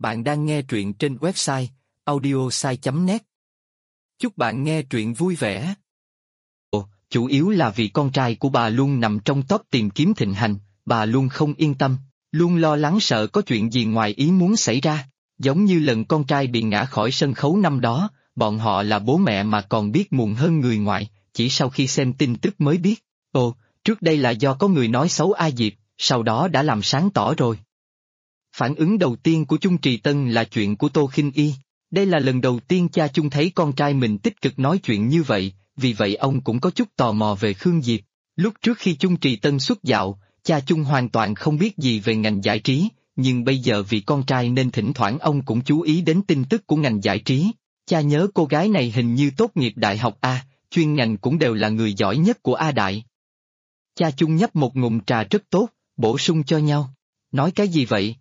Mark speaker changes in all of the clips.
Speaker 1: Bạn đang nghe truyện trên website audiosai.net. Chúc bạn nghe truyện vui vẻ.
Speaker 2: Chủ yếu là vì con trai của bà luôn nằm trong top tìm kiếm thịnh hành, bà luôn không yên tâm, luôn lo lắng sợ có chuyện gì ngoài ý muốn xảy ra. Giống như lần con trai bị ngã khỏi sân khấu năm đó, bọn họ là bố mẹ mà còn biết muộn hơn người ngoại, chỉ sau khi xem tin tức mới biết. Trước đây là do có người nói xấu A Diệp, sau đó đã làm sáng tỏ rồi. Phản ứng đầu tiên của Chung Trì Tân là chuyện của Tô Khinh Y. Đây là lần đầu tiên cha Chung thấy con trai mình tích cực nói chuyện như vậy, vì vậy ông cũng có chút tò mò về Khương Diệp. Lúc trước khi Chung Trì Tân xuất dạo, cha Chung hoàn toàn không biết gì về ngành giải trí, nhưng bây giờ vì con trai nên thỉnh thoảng ông cũng chú ý đến tin tức của ngành giải trí. Cha nhớ cô gái này hình như tốt nghiệp đại học A, chuyên ngành cũng đều là người giỏi nhất của A Đại. Cha Chung nhấp một ngụm trà rất tốt, bổ sung cho nhau. Nói cái gì vậy?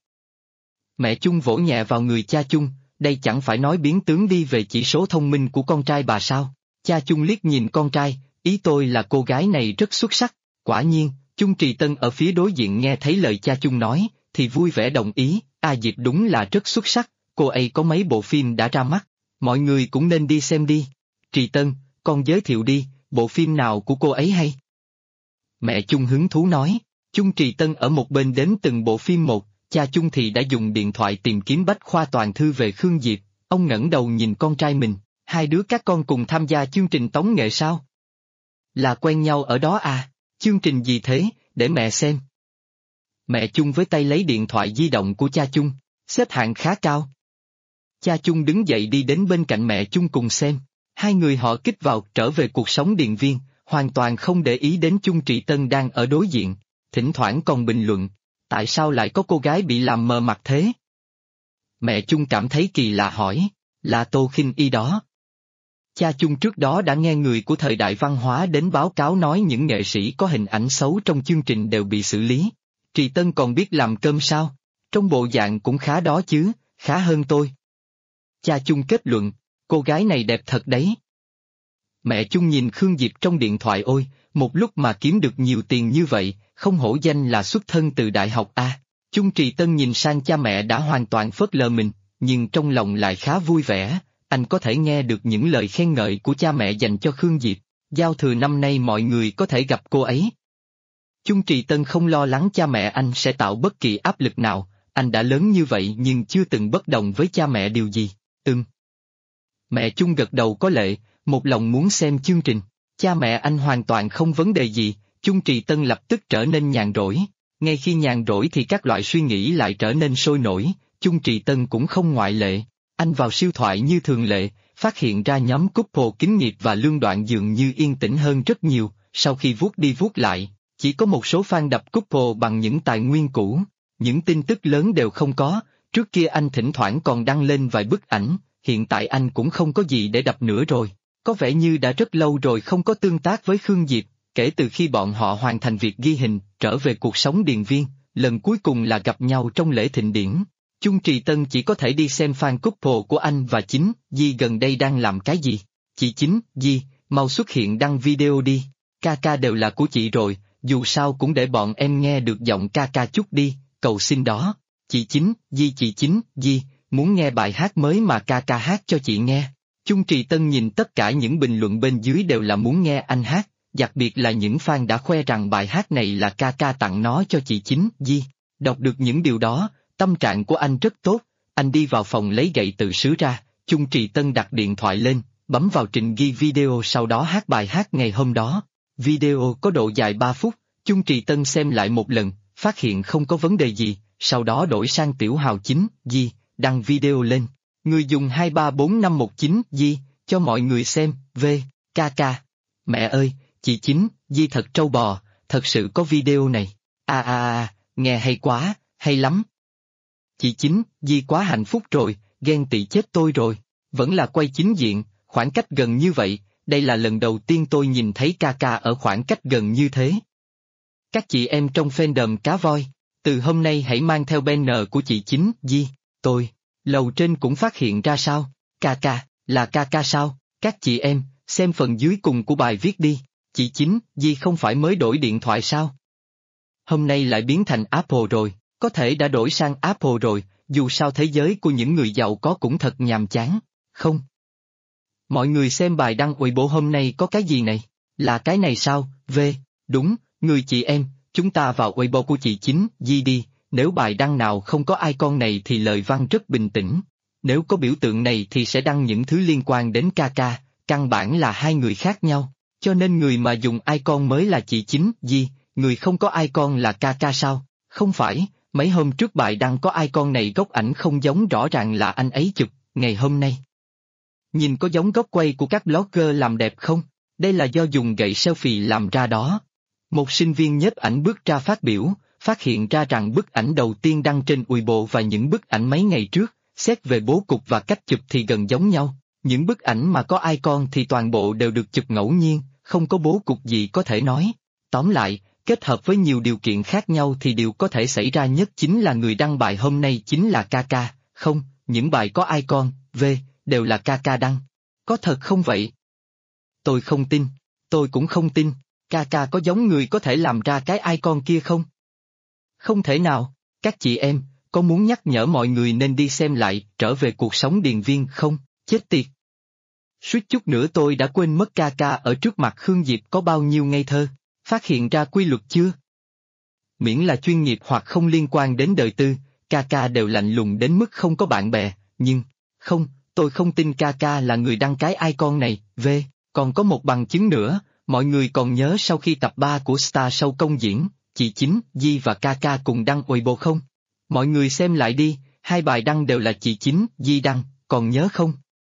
Speaker 2: Mẹ Chung vỗ nhẹ vào người cha Chung, đây chẳng phải nói biến tướng đi về chỉ số thông minh của con trai bà sao? Cha Chung liếc nhìn con trai, ý tôi là cô gái này rất xuất sắc. Quả nhiên, Chung Trì Tân ở phía đối diện nghe thấy lời cha Chung nói, thì vui vẻ đồng ý, A Diệp đúng là rất xuất sắc, cô ấy có mấy bộ phim đã ra mắt, mọi người cũng nên đi xem đi. Trì Tân, con giới thiệu đi, bộ phim nào của cô ấy hay? Mẹ Chung hứng thú nói, Chung Trì Tân ở một bên đếm từng bộ phim một. Cha Chung thì đã dùng điện thoại tìm kiếm bách khoa toàn thư về Khương Diệp, ông ngẩng đầu nhìn con trai mình, hai đứa các con cùng tham gia chương trình tống nghệ sao? Là quen nhau ở đó à, chương trình gì thế, để mẹ xem. Mẹ Chung với tay lấy điện thoại di động của cha Chung, xếp hạng khá cao. Cha Chung đứng dậy đi đến bên cạnh mẹ Chung cùng xem, hai người họ kích vào trở về cuộc sống điền viên, hoàn toàn không để ý đến Chung Trì Tân đang ở đối diện, thỉnh thoảng còn bình luận. Tại sao lại có cô gái bị làm mờ mặt thế? Mẹ Chung cảm thấy kỳ lạ hỏi, là Tô Khinh Y đó. Cha Chung trước đó đã nghe người của thời đại văn hóa đến báo cáo nói những nghệ sĩ có hình ảnh xấu trong chương trình đều bị xử lý. Trì Tân còn biết làm cơm sao? Trong bộ dạng cũng khá đó chứ, khá hơn tôi. Cha Chung kết luận, cô gái này đẹp thật đấy. Mẹ Chung nhìn Khương Diệp trong điện thoại ôi, một lúc mà kiếm được nhiều tiền như vậy, không hổ danh là xuất thân từ đại học A. Chung Trì Tân nhìn sang cha mẹ đã hoàn toàn phớt lờ mình, nhưng trong lòng lại khá vui vẻ, anh có thể nghe được những lời khen ngợi của cha mẹ dành cho Khương Diệp, giao thừa năm nay mọi người có thể gặp cô ấy. Chung Trì Tân không lo lắng cha mẹ anh sẽ tạo bất kỳ áp lực nào, anh đã lớn như vậy nhưng chưa từng bất đồng với cha mẹ điều gì, Mẹ Chung gật đầu có lệ, một lòng muốn xem chương trình, cha mẹ anh hoàn toàn không vấn đề gì. Chung Trì Tân lập tức trở nên nhàn rỗi, ngay khi nhàn rỗi thì các loại suy nghĩ lại trở nên sôi nổi, Chung Trì Tân cũng không ngoại lệ. Anh vào siêu thoại như thường lệ, phát hiện ra nhóm couple Kính Nghiệp và Lương Đoạn dường như yên tĩnh hơn rất nhiều, sau khi vuốt đi vuốt lại, chỉ có một số fan đập couple bằng những tài nguyên cũ, những tin tức lớn đều không có, trước kia anh thỉnh thoảng còn đăng lên vài bức ảnh, hiện tại anh cũng không có gì để đập nữa rồi, có vẻ như đã rất lâu rồi không có tương tác với Khương Diệp. Kể từ khi bọn họ hoàn thành việc ghi hình, trở về cuộc sống điền viên, lần cuối cùng là gặp nhau trong lễ thịnh điển. Chung Trì Tân chỉ có thể đi xem fan couple của anh và Chính Di gần đây đang làm cái gì. Chị Chính Di, mau xuất hiện đăng video đi, ca ca đều là của chị rồi, dù sao cũng để bọn em nghe được giọng ca ca chút đi, cầu xin đó. Chị Chính Di, muốn nghe bài hát mới mà ca ca hát cho chị nghe. Chung Trì Tân nhìn tất cả những bình luận bên dưới đều là muốn nghe anh hát. Đặc biệt là những fan đã khoe rằng bài hát này là ca ca tặng nó cho chị Chính Di. Đọc được những điều đó, tâm trạng của anh rất tốt, anh đi vào phòng lấy gậy tự sứ ra, Chung Trì Tân đặt điện thoại lên, bấm vào trình ghi video sau đó hát bài hát ngày hôm đó. Video có độ dài 3 phút, Chung Trì Tân xem lại một lần, phát hiện không có vấn đề gì, sau đó đổi sang Tiểu Hào Chính Di, đăng video lên. Người dùng 234519 Di, cho mọi người xem, ca. Mẹ ơi! Chị Chính Di thật trâu bò, thật sự có video này. Nghe hay quá, hay lắm. Chị Chính Di quá hạnh phúc rồi, ghen tị chết tôi rồi. Vẫn là quay chính diện, khoảng cách gần như vậy, đây là lần đầu tiên tôi nhìn thấy ca ca ở khoảng cách gần như thế. Các chị em trong fandom cá voi, từ hôm nay hãy mang theo banner của chị Chính Di, tôi. Lầu trên cũng phát hiện ra sao, ca, là ca sao, các chị em, xem phần dưới cùng của bài viết đi. Chị Chính Di không phải mới đổi điện thoại sao? Hôm nay lại biến thành Apple rồi, có thể đã đổi sang Apple rồi, dù sao thế giới của những người giàu có cũng thật nhàm chán, không? Mọi người xem bài đăng Weibo hôm nay có cái gì này? Là cái này sao, đúng, người chị em, chúng ta vào Weibo của chị Chính, Di đi, nếu bài đăng nào không có icon này thì lời văn rất bình tĩnh. Nếu có biểu tượng này thì sẽ đăng những thứ liên quan đến Kaka, căn bản là hai người khác nhau, cho nên người mà dùng icon mới là chị Chính, Di, người không có icon là Kaka sao? Không phải, mấy hôm trước bài đăng có icon này góc ảnh không giống rõ ràng là anh ấy chụp, ngày hôm nay. Nhìn có giống góc quay của các blogger làm đẹp không? Đây là do dùng gậy selfie làm ra đó. Một sinh viên nhiếp ảnh bước ra phát biểu, phát hiện ra rằng bức ảnh đầu tiên đăng trên Weibo và những bức ảnh mấy ngày trước, xét về bố cục và cách chụp thì gần giống nhau. Những bức ảnh mà có icon thì toàn bộ đều được chụp ngẫu nhiên, không có bố cục gì có thể nói. Tóm lại, kết hợp với nhiều điều kiện khác nhau thì điều có thể xảy ra nhất chính là người đăng bài hôm nay chính là Kaka, không, những bài có icon, đều là Kaka đăng. Có thật không vậy? Tôi không tin, tôi cũng không tin, Kaka có giống người có thể làm ra cái icon kia không? Không thể nào, các chị em, có muốn nhắc nhở mọi người nên đi xem lại Trở về cuộc sống điền viên không? Chết tiệt! Suýt chút nữa tôi đã quên mất Kaka ở trước mặt Khương Diệp có bao nhiêu ngây thơ, phát hiện ra quy luật chưa? Miễn là chuyên nghiệp hoặc không liên quan đến đời tư, Kaka đều lạnh lùng đến mức không có bạn bè, nhưng, không, tôi không tin Kaka là người đăng cái icon này, còn có một bằng chứng nữa, mọi người còn nhớ sau khi tập 3 của Star Show công diễn, chị Chính, Di và Kaka cùng đăng Weibo không? Mọi người xem lại đi, hai bài đăng đều là chị Chính, Di đăng, còn nhớ không?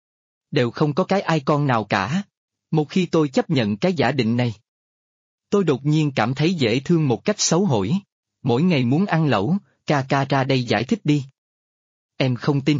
Speaker 2: Đều không có cái icon nào cả. Một khi tôi chấp nhận cái giả định này, tôi đột nhiên cảm thấy dễ thương một cách xấu hổ. Mỗi ngày muốn ăn lẩu, Kaka ra đây giải thích đi. Em không tin.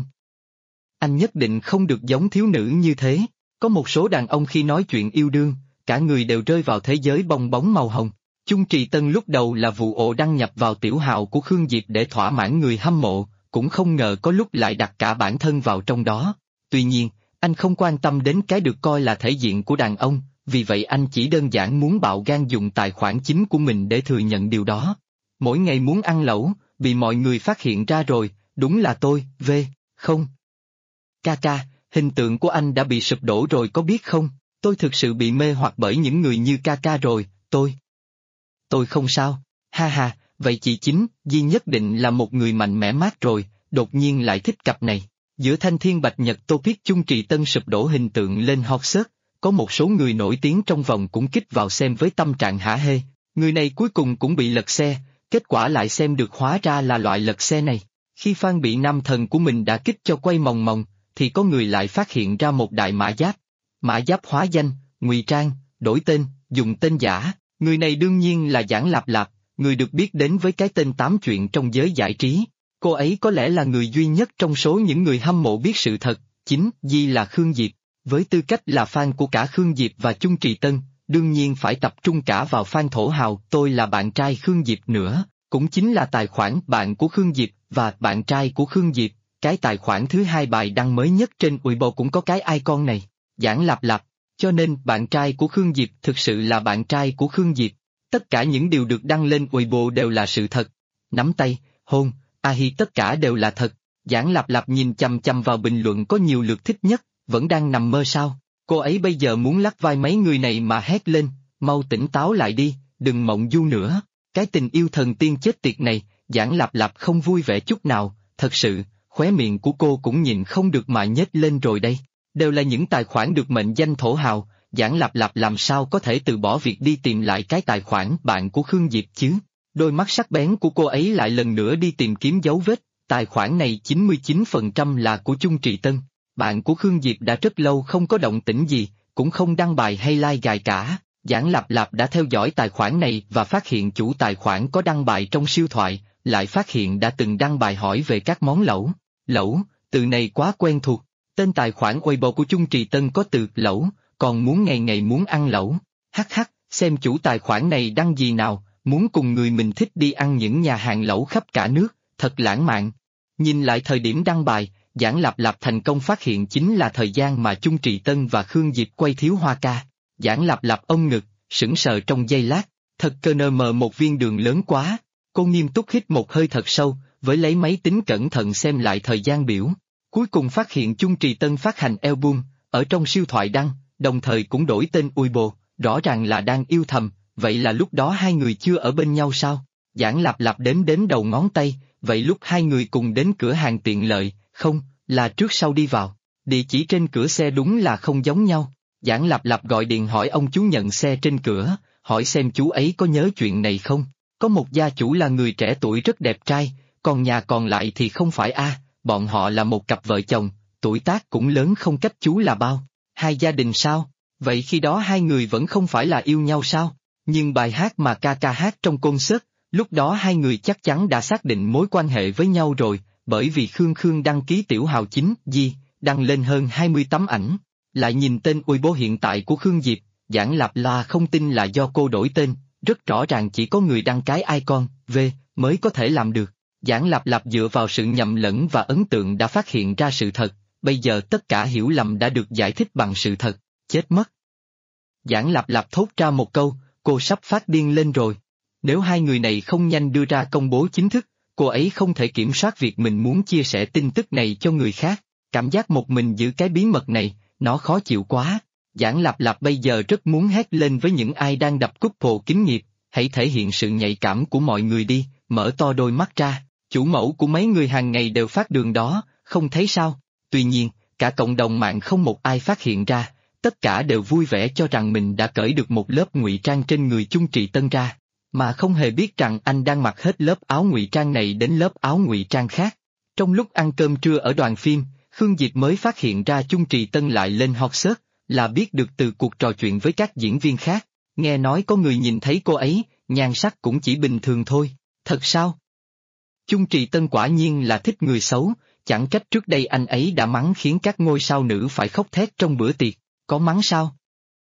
Speaker 2: Anh nhất định không được giống thiếu nữ như thế. Có một số đàn ông khi nói chuyện yêu đương, cả người đều rơi vào thế giới bong bóng màu hồng. Chung Trì Tân lúc đầu là vụ ổ đăng nhập vào tiểu hào của Khương Diệp để thỏa mãn người hâm mộ, cũng không ngờ có lúc lại đặt cả bản thân vào trong đó. Tuy nhiên, anh không quan tâm đến cái được coi là thể diện của đàn ông, vì vậy anh chỉ đơn giản muốn bạo gan dùng tài khoản chính của mình để thừa nhận điều đó. Mỗi ngày muốn ăn lẩu, bị mọi người phát hiện ra rồi, đúng là tôi, không. Kaka, hình tượng của anh đã bị sụp đổ rồi có biết không? Tôi thực sự bị mê hoặc bởi những người như Kaka rồi, tôi không sao, ha ha, vậy chị Chính, Di nhất định là một người mạnh mẽ mát rồi, đột nhiên lại thích cặp này. Giữa Thanh Thiên Bạch Nhật Topic Chung Trì Tân sụp đổ hình tượng lên hot search, có một số người nổi tiếng trong vòng cũng kích vào xem với tâm trạng hả hê, người này cuối cùng cũng bị lật xe, kết quả lại xem được hóa ra là loại lật xe này. Khi Phan bị nam thần của mình đã kích cho quay mòng mòng, thì có người lại phát hiện ra một đại mã giáp hóa danh, ngụy trang, đổi tên, dùng tên giả. Người này đương nhiên là Giảng Lạp Lạp, người được biết đến với cái tên tám chuyện trong giới giải trí. Cô ấy có lẽ là người duy nhất trong số những người hâm mộ biết sự thật, chính Di là Khương Diệp. Với tư cách là fan của cả Khương Diệp và Chung Trì Tân, đương nhiên phải tập trung cả vào fan thổ hào tôi là bạn trai Khương Diệp nữa, cũng chính là tài khoản bạn của Khương Diệp và bạn trai của Khương Diệp. Cái tài khoản thứ hai bài đăng mới nhất trên Weibo cũng có cái icon này, Giảng Lạp Lạp. Cho nên bạn trai của Khương Diệp thực sự là bạn trai của Khương Diệp. Tất cả những điều được đăng lên Weibo đều là sự thật. Nắm tay, hôn, hi tất cả đều là thật. Giảng Lạp Lạp nhìn chằm chằm vào bình luận có nhiều lượt thích nhất, vẫn đang nằm mơ sao. Cô ấy bây giờ muốn lắc vai mấy người này mà hét lên, mau tỉnh táo lại đi, đừng mộng du nữa. Cái tình yêu thần tiên chết tiệt này, Giảng Lạp Lạp không vui vẻ chút nào, thật sự, khóe miệng của cô cũng nhìn không được mà nhếch lên rồi đây. Đều là những tài khoản được mệnh danh thổ hào, Giảng Lạp Lạp làm sao có thể từ bỏ việc đi tìm lại cái tài khoản bạn của Khương Diệp chứ? Đôi mắt sắc bén của cô ấy lại lần nữa đi tìm kiếm dấu vết, tài khoản này 99% là của Chung Trì Tân. Bạn của Khương Diệp đã rất lâu không có động tĩnh gì, cũng không đăng bài hay like gài cả. Giảng Lạp Lạp đã theo dõi tài khoản này và phát hiện chủ tài khoản có đăng bài trong siêu thoại, lại phát hiện đã từng đăng bài hỏi về các món lẩu. Lẩu, từ này quá quen thuộc. Tên tài khoản Weibo của Chung Trì Tân có từ lẩu, còn muốn ngày ngày muốn ăn lẩu. Hắc, xem chủ tài khoản này đăng gì nào, muốn cùng người mình thích đi ăn những nhà hàng lẩu khắp cả nước, thật lãng mạn. Nhìn lại thời điểm đăng bài, Giảng Lạp Lạp thành công phát hiện chính là thời gian mà Chung Trì Tân và Khương Diệp quay Thiếu Hoa Ca. Giảng Lạp Lạp ôm ngực, sững sờ trong giây lát, thật cơ nơ mờ một viên đường lớn quá. Cô nghiêm túc hít một hơi thật sâu, với lấy máy tính cẩn thận xem lại thời gian biểu. Cuối cùng phát hiện Chung Trì Tân phát hành album, ở trong siêu thoại đăng, đồng thời cũng đổi tên Weibo, rõ ràng là đang yêu thầm, vậy là lúc đó hai người chưa ở bên nhau sao? Giảng Lạp Lạp đếm đến đầu ngón tay, vậy lúc hai người cùng đến cửa hàng tiện lợi, không, là trước sau đi vào. Địa chỉ trên cửa xe đúng là không giống nhau. Giảng Lạp Lạp gọi điện hỏi ông chú nhận xe trên cửa, hỏi xem chú ấy có nhớ chuyện này không? Có một gia chủ là người trẻ tuổi rất đẹp trai, còn nhà còn lại thì không phải bọn họ là một cặp vợ chồng, tuổi tác cũng lớn không cách chú là bao. Hai gia đình sao? Vậy khi đó hai người vẫn không phải là yêu nhau sao? Nhưng bài hát mà ca ca hát trong concert, lúc đó hai người chắc chắn đã xác định mối quan hệ với nhau rồi, bởi vì Khương Khương đăng ký tiểu hào chính, đăng lên hơn 20 tấm ảnh. Lại nhìn tên Weibo hiện tại của Khương Diệp, Giảng Lạp là không tin là do cô đổi tên, rất rõ ràng chỉ có người đăng cái icon, mới có thể làm được. Giảng Lạp Lạp dựa vào sự nhầm lẫn và ấn tượng đã phát hiện ra sự thật, bây giờ tất cả hiểu lầm đã được giải thích bằng sự thật, chết mất. Giảng Lạp Lạp thốt ra một câu, cô sắp phát điên lên rồi. Nếu hai người này không nhanh đưa ra công bố chính thức, cô ấy không thể kiểm soát việc mình muốn chia sẻ tin tức này cho người khác, cảm giác một mình giữ cái bí mật này, nó khó chịu quá. Giảng Lạp Lạp bây giờ rất muốn hét lên với những ai đang đập couple kính nghiệp, hãy thể hiện sự nhạy cảm của mọi người đi, mở to đôi mắt ra, chủ mẫu của mấy người hàng ngày đều phát đường đó, không thấy sao? Tuy nhiên, cả cộng đồng mạng không một ai phát hiện ra, tất cả đều vui vẻ cho rằng mình đã cởi được một lớp ngụy trang trên người Chung Trì Tân ra, mà không hề biết rằng anh đang mặc hết lớp áo ngụy trang này đến lớp áo ngụy trang khác. Trong lúc ăn cơm trưa ở đoàn phim, Khương Diệp mới phát hiện ra Chung Trì Tân lại lên hot search, là biết được từ cuộc trò chuyện với các diễn viên khác, nghe nói có người nhìn thấy cô ấy, nhan sắc cũng chỉ bình thường thôi, thật sao? Chung Trì Tân quả nhiên là thích người xấu, chẳng trách trước đây anh ấy đã mắng khiến các ngôi sao nữ phải khóc thét trong bữa tiệc, có mắng sao?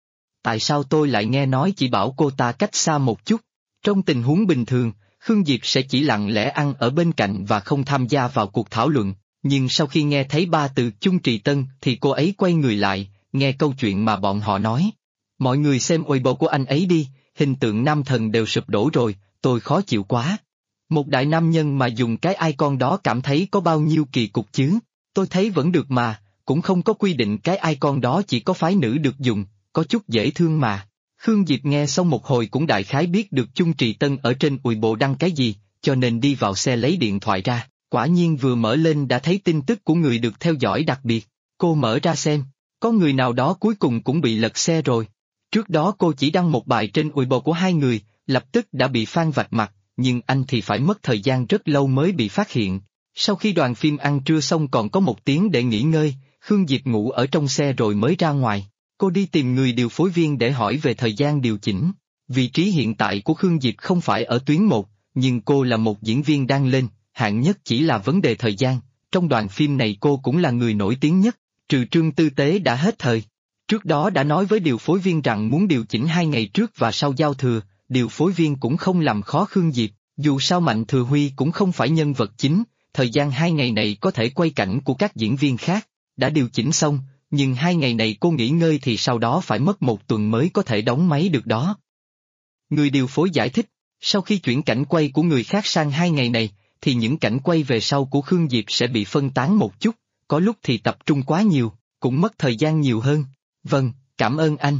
Speaker 2: Tại sao tôi lại nghe nói chỉ bảo cô ta cách xa một chút? Trong tình huống bình thường, Khương Diệp sẽ chỉ lặng lẽ ăn ở bên cạnh và không tham gia vào cuộc thảo luận, nhưng sau khi nghe thấy ba từ Chung Trì Tân thì cô ấy quay người lại, nghe câu chuyện mà bọn họ nói. Mọi người xem Weibo của anh ấy đi, hình tượng nam thần đều sụp đổ rồi, tôi khó chịu quá. Một đại nam nhân mà dùng cái icon đó cảm thấy có bao nhiêu kỳ cục chứ, tôi thấy vẫn được mà, cũng không có quy định cái icon đó chỉ có phái nữ được dùng, có chút dễ thương mà. Khương Diệp nghe xong một hồi cũng đại khái biết được Chung Trì Tân ở trên Weibo đăng cái gì, cho nên đi vào xe lấy điện thoại ra, quả nhiên vừa mở lên đã thấy tin tức của người được theo dõi đặc biệt, cô mở ra xem, có người nào đó cuối cùng cũng bị lật xe rồi. Trước đó cô chỉ đăng một bài trên Weibo của hai người, lập tức đã bị fan vạch mặt, nhưng anh thì phải mất thời gian rất lâu mới bị phát hiện. Sau khi đoàn phim ăn trưa xong còn có 1 tiếng để nghỉ ngơi, Khương Diệp ngủ ở trong xe rồi mới ra ngoài. Cô đi tìm người điều phối viên để hỏi về thời gian điều chỉnh. Vị trí hiện tại của Khương Diệp không phải ở tuyến 1, nhưng cô là một diễn viên đang lên, hạng nhất chỉ là vấn đề thời gian. Trong đoàn phim này cô cũng là người nổi tiếng nhất, trừ Trương Tư Tế đã hết thời. Trước đó đã nói với điều phối viên rằng muốn điều chỉnh 2 ngày trước và sau giao thừa, điều phối viên cũng không làm khó Khương Diệp, dù sao Mạnh Thừa Huy cũng không phải nhân vật chính, thời gian 2 ngày này có thể quay cảnh của các diễn viên khác, đã điều chỉnh xong, nhưng 2 ngày này cô nghỉ ngơi thì sau đó phải mất 1 tuần mới có thể đóng máy được đó. Người điều phối giải thích, sau khi chuyển cảnh quay của người khác sang 2 ngày này, thì những cảnh quay về sau của Khương Diệp sẽ bị phân tán một chút, có lúc thì tập trung quá nhiều, cũng mất thời gian nhiều hơn. Vâng, cảm ơn anh.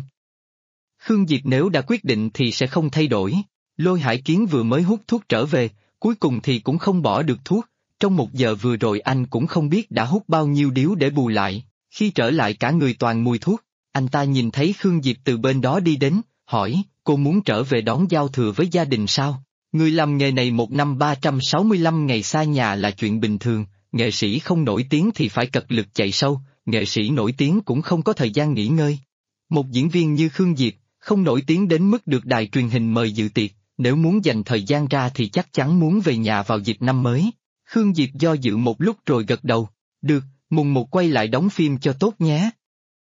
Speaker 2: Khương Diệp nếu đã quyết định thì sẽ không thay đổi. Lôi Hải Kiến vừa mới hút thuốc trở về, cuối cùng thì cũng không bỏ được thuốc, trong 1 giờ vừa rồi anh cũng không biết đã hút bao nhiêu điếu để bù lại, khi trở lại cả người toàn mùi thuốc, anh ta nhìn thấy Khương Diệp từ bên đó đi đến, hỏi, cô muốn trở về đón giao thừa với gia đình sao? Người làm nghề này 1 năm 365 ngày xa nhà là chuyện bình thường, nghệ sĩ không nổi tiếng thì phải cật lực chạy show, nghệ sĩ nổi tiếng cũng không có thời gian nghỉ ngơi. Một diễn viên như Khương Diệp, không nổi tiếng đến mức được đài truyền hình mời dự tiệc, nếu muốn dành thời gian ra thì chắc chắn muốn về nhà vào dịp năm mới. Khương Diệp do dự một lúc rồi gật đầu, được, mùng 1 quay lại đóng phim cho tốt nhé.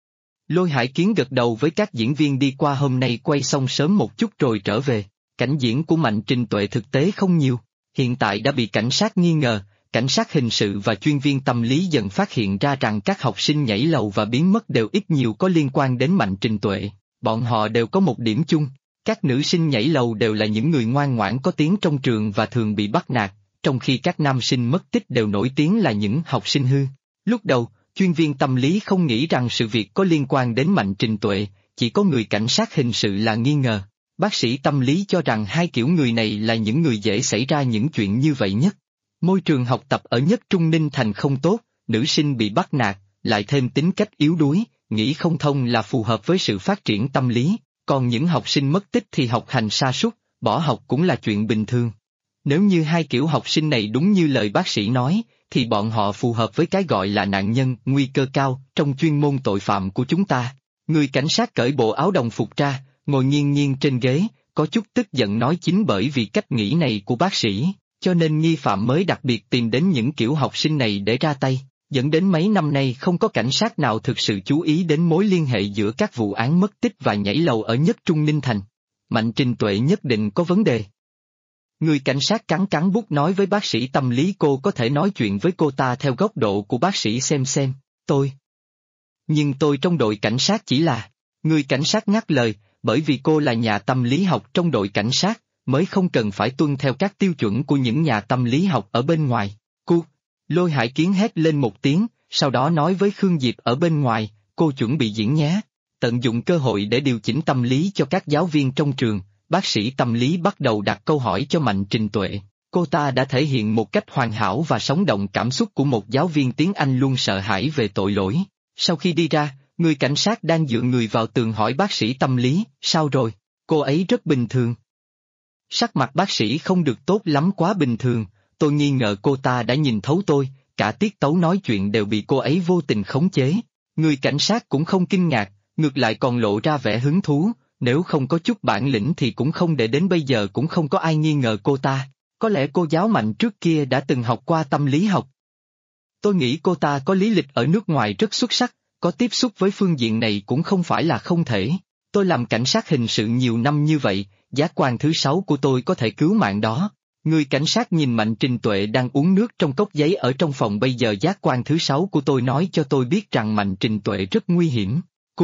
Speaker 2: Lôi Hải Kiến gật đầu với các diễn viên đi qua hôm nay quay xong sớm một chút rồi trở về. Cảnh diễn của Mạnh Trình Tuệ thực tế không nhiều, hiện tại đã bị cảnh sát nghi ngờ, cảnh sát hình sự và chuyên viên tâm lý dần phát hiện ra rằng các học sinh nhảy lầu và biến mất đều ít nhiều có liên quan đến Mạnh Trình Tuệ, bọn họ đều có một điểm chung, các nữ sinh nhảy lầu đều là những người ngoan ngoãn có tiếng trong trường và thường bị bắt nạt, trong khi các nam sinh mất tích đều nổi tiếng là những học sinh hư. Lúc đầu, chuyên viên tâm lý không nghĩ rằng sự việc có liên quan đến Mạnh Trình Tuệ, chỉ có người cảnh sát hình sự là nghi ngờ. Bác sĩ tâm lý cho rằng hai kiểu người này là những người dễ xảy ra những chuyện như vậy nhất. Môi trường học tập ở Nhất Trung Ninh Thành không tốt, nữ sinh bị bắt nạt, lại thêm tính cách yếu đuối, nghĩ không thông là phù hợp với sự phát triển tâm lý, còn những học sinh mất tích thì học hành sa sút, bỏ học cũng là chuyện bình thường. Nếu như hai kiểu học sinh này đúng như lời bác sĩ nói, thì bọn họ phù hợp với cái gọi là nạn nhân nguy cơ cao trong chuyên môn tội phạm của chúng ta. Người cảnh sát cởi bộ áo đồng phục ra, ngồi nghiêng nghiêng trên ghế, có chút tức giận nói chính bởi vì cách nghĩ này của bác sĩ, cho nên nghi phạm mới đặc biệt tìm đến những kiểu học sinh này để ra tay, dẫn đến mấy năm nay không có cảnh sát nào thực sự chú ý đến mối liên hệ giữa các vụ án mất tích và nhảy lầu ở Nhất Trung Ninh Thành. Mạnh Trình Tuệ nhất định có vấn đề. Người cảnh sát cắn cắn bút nói với bác sĩ tâm lý cô có thể nói chuyện với cô ta theo góc độ của bác sĩ xem. Nhưng tôi trong đội cảnh sát chỉ là... Người cảnh sát ngắt lời, bởi vì cô là nhà tâm lý học trong đội cảnh sát, mới không cần phải tuân theo các tiêu chuẩn của những nhà tâm lý học ở bên ngoài. Lôi Hải Kiến hét lên một tiếng, sau đó nói với Khương Diệp ở bên ngoài, cô chuẩn bị diễn nhé. Tận dụng cơ hội để điều chỉnh tâm lý cho các giáo viên trong trường, bác sĩ tâm lý bắt đầu đặt câu hỏi cho Mạnh Trình Tuệ. Cô ta đã thể hiện một cách hoàn hảo và sống động cảm xúc của một giáo viên tiếng Anh luôn sợ hãi về tội lỗi. Sau khi đi ra, người cảnh sát đang dựa người vào tường hỏi bác sĩ tâm lý, sao rồi? Cô ấy rất bình thường. Sắc mặt bác sĩ không được tốt lắm, quá bình thường, tôi nghi ngờ cô ta đã nhìn thấu tôi, cả tiết tấu nói chuyện đều bị cô ấy vô tình khống chế. Người cảnh sát cũng không kinh ngạc, ngược lại còn lộ ra vẻ hứng thú, nếu không có chút bản lĩnh thì cũng không để đến bây giờ cũng không có ai nghi ngờ cô ta. Có lẽ cô giáo Mạnh trước kia đã từng học qua tâm lý học. Tôi nghĩ cô ta có lý lịch ở nước ngoài rất xuất sắc, có tiếp xúc với phương diện này cũng không phải là không thể. Tôi làm cảnh sát hình sự nhiều năm như vậy, giác quan thứ 6 của tôi có thể cứu mạng đó. Người cảnh sát nhìn Mạnh Trình Tuệ đang uống nước trong cốc giấy ở trong phòng, bây giờ giác quan thứ 6 của tôi nói cho tôi biết rằng Mạnh Trình Tuệ rất nguy hiểm.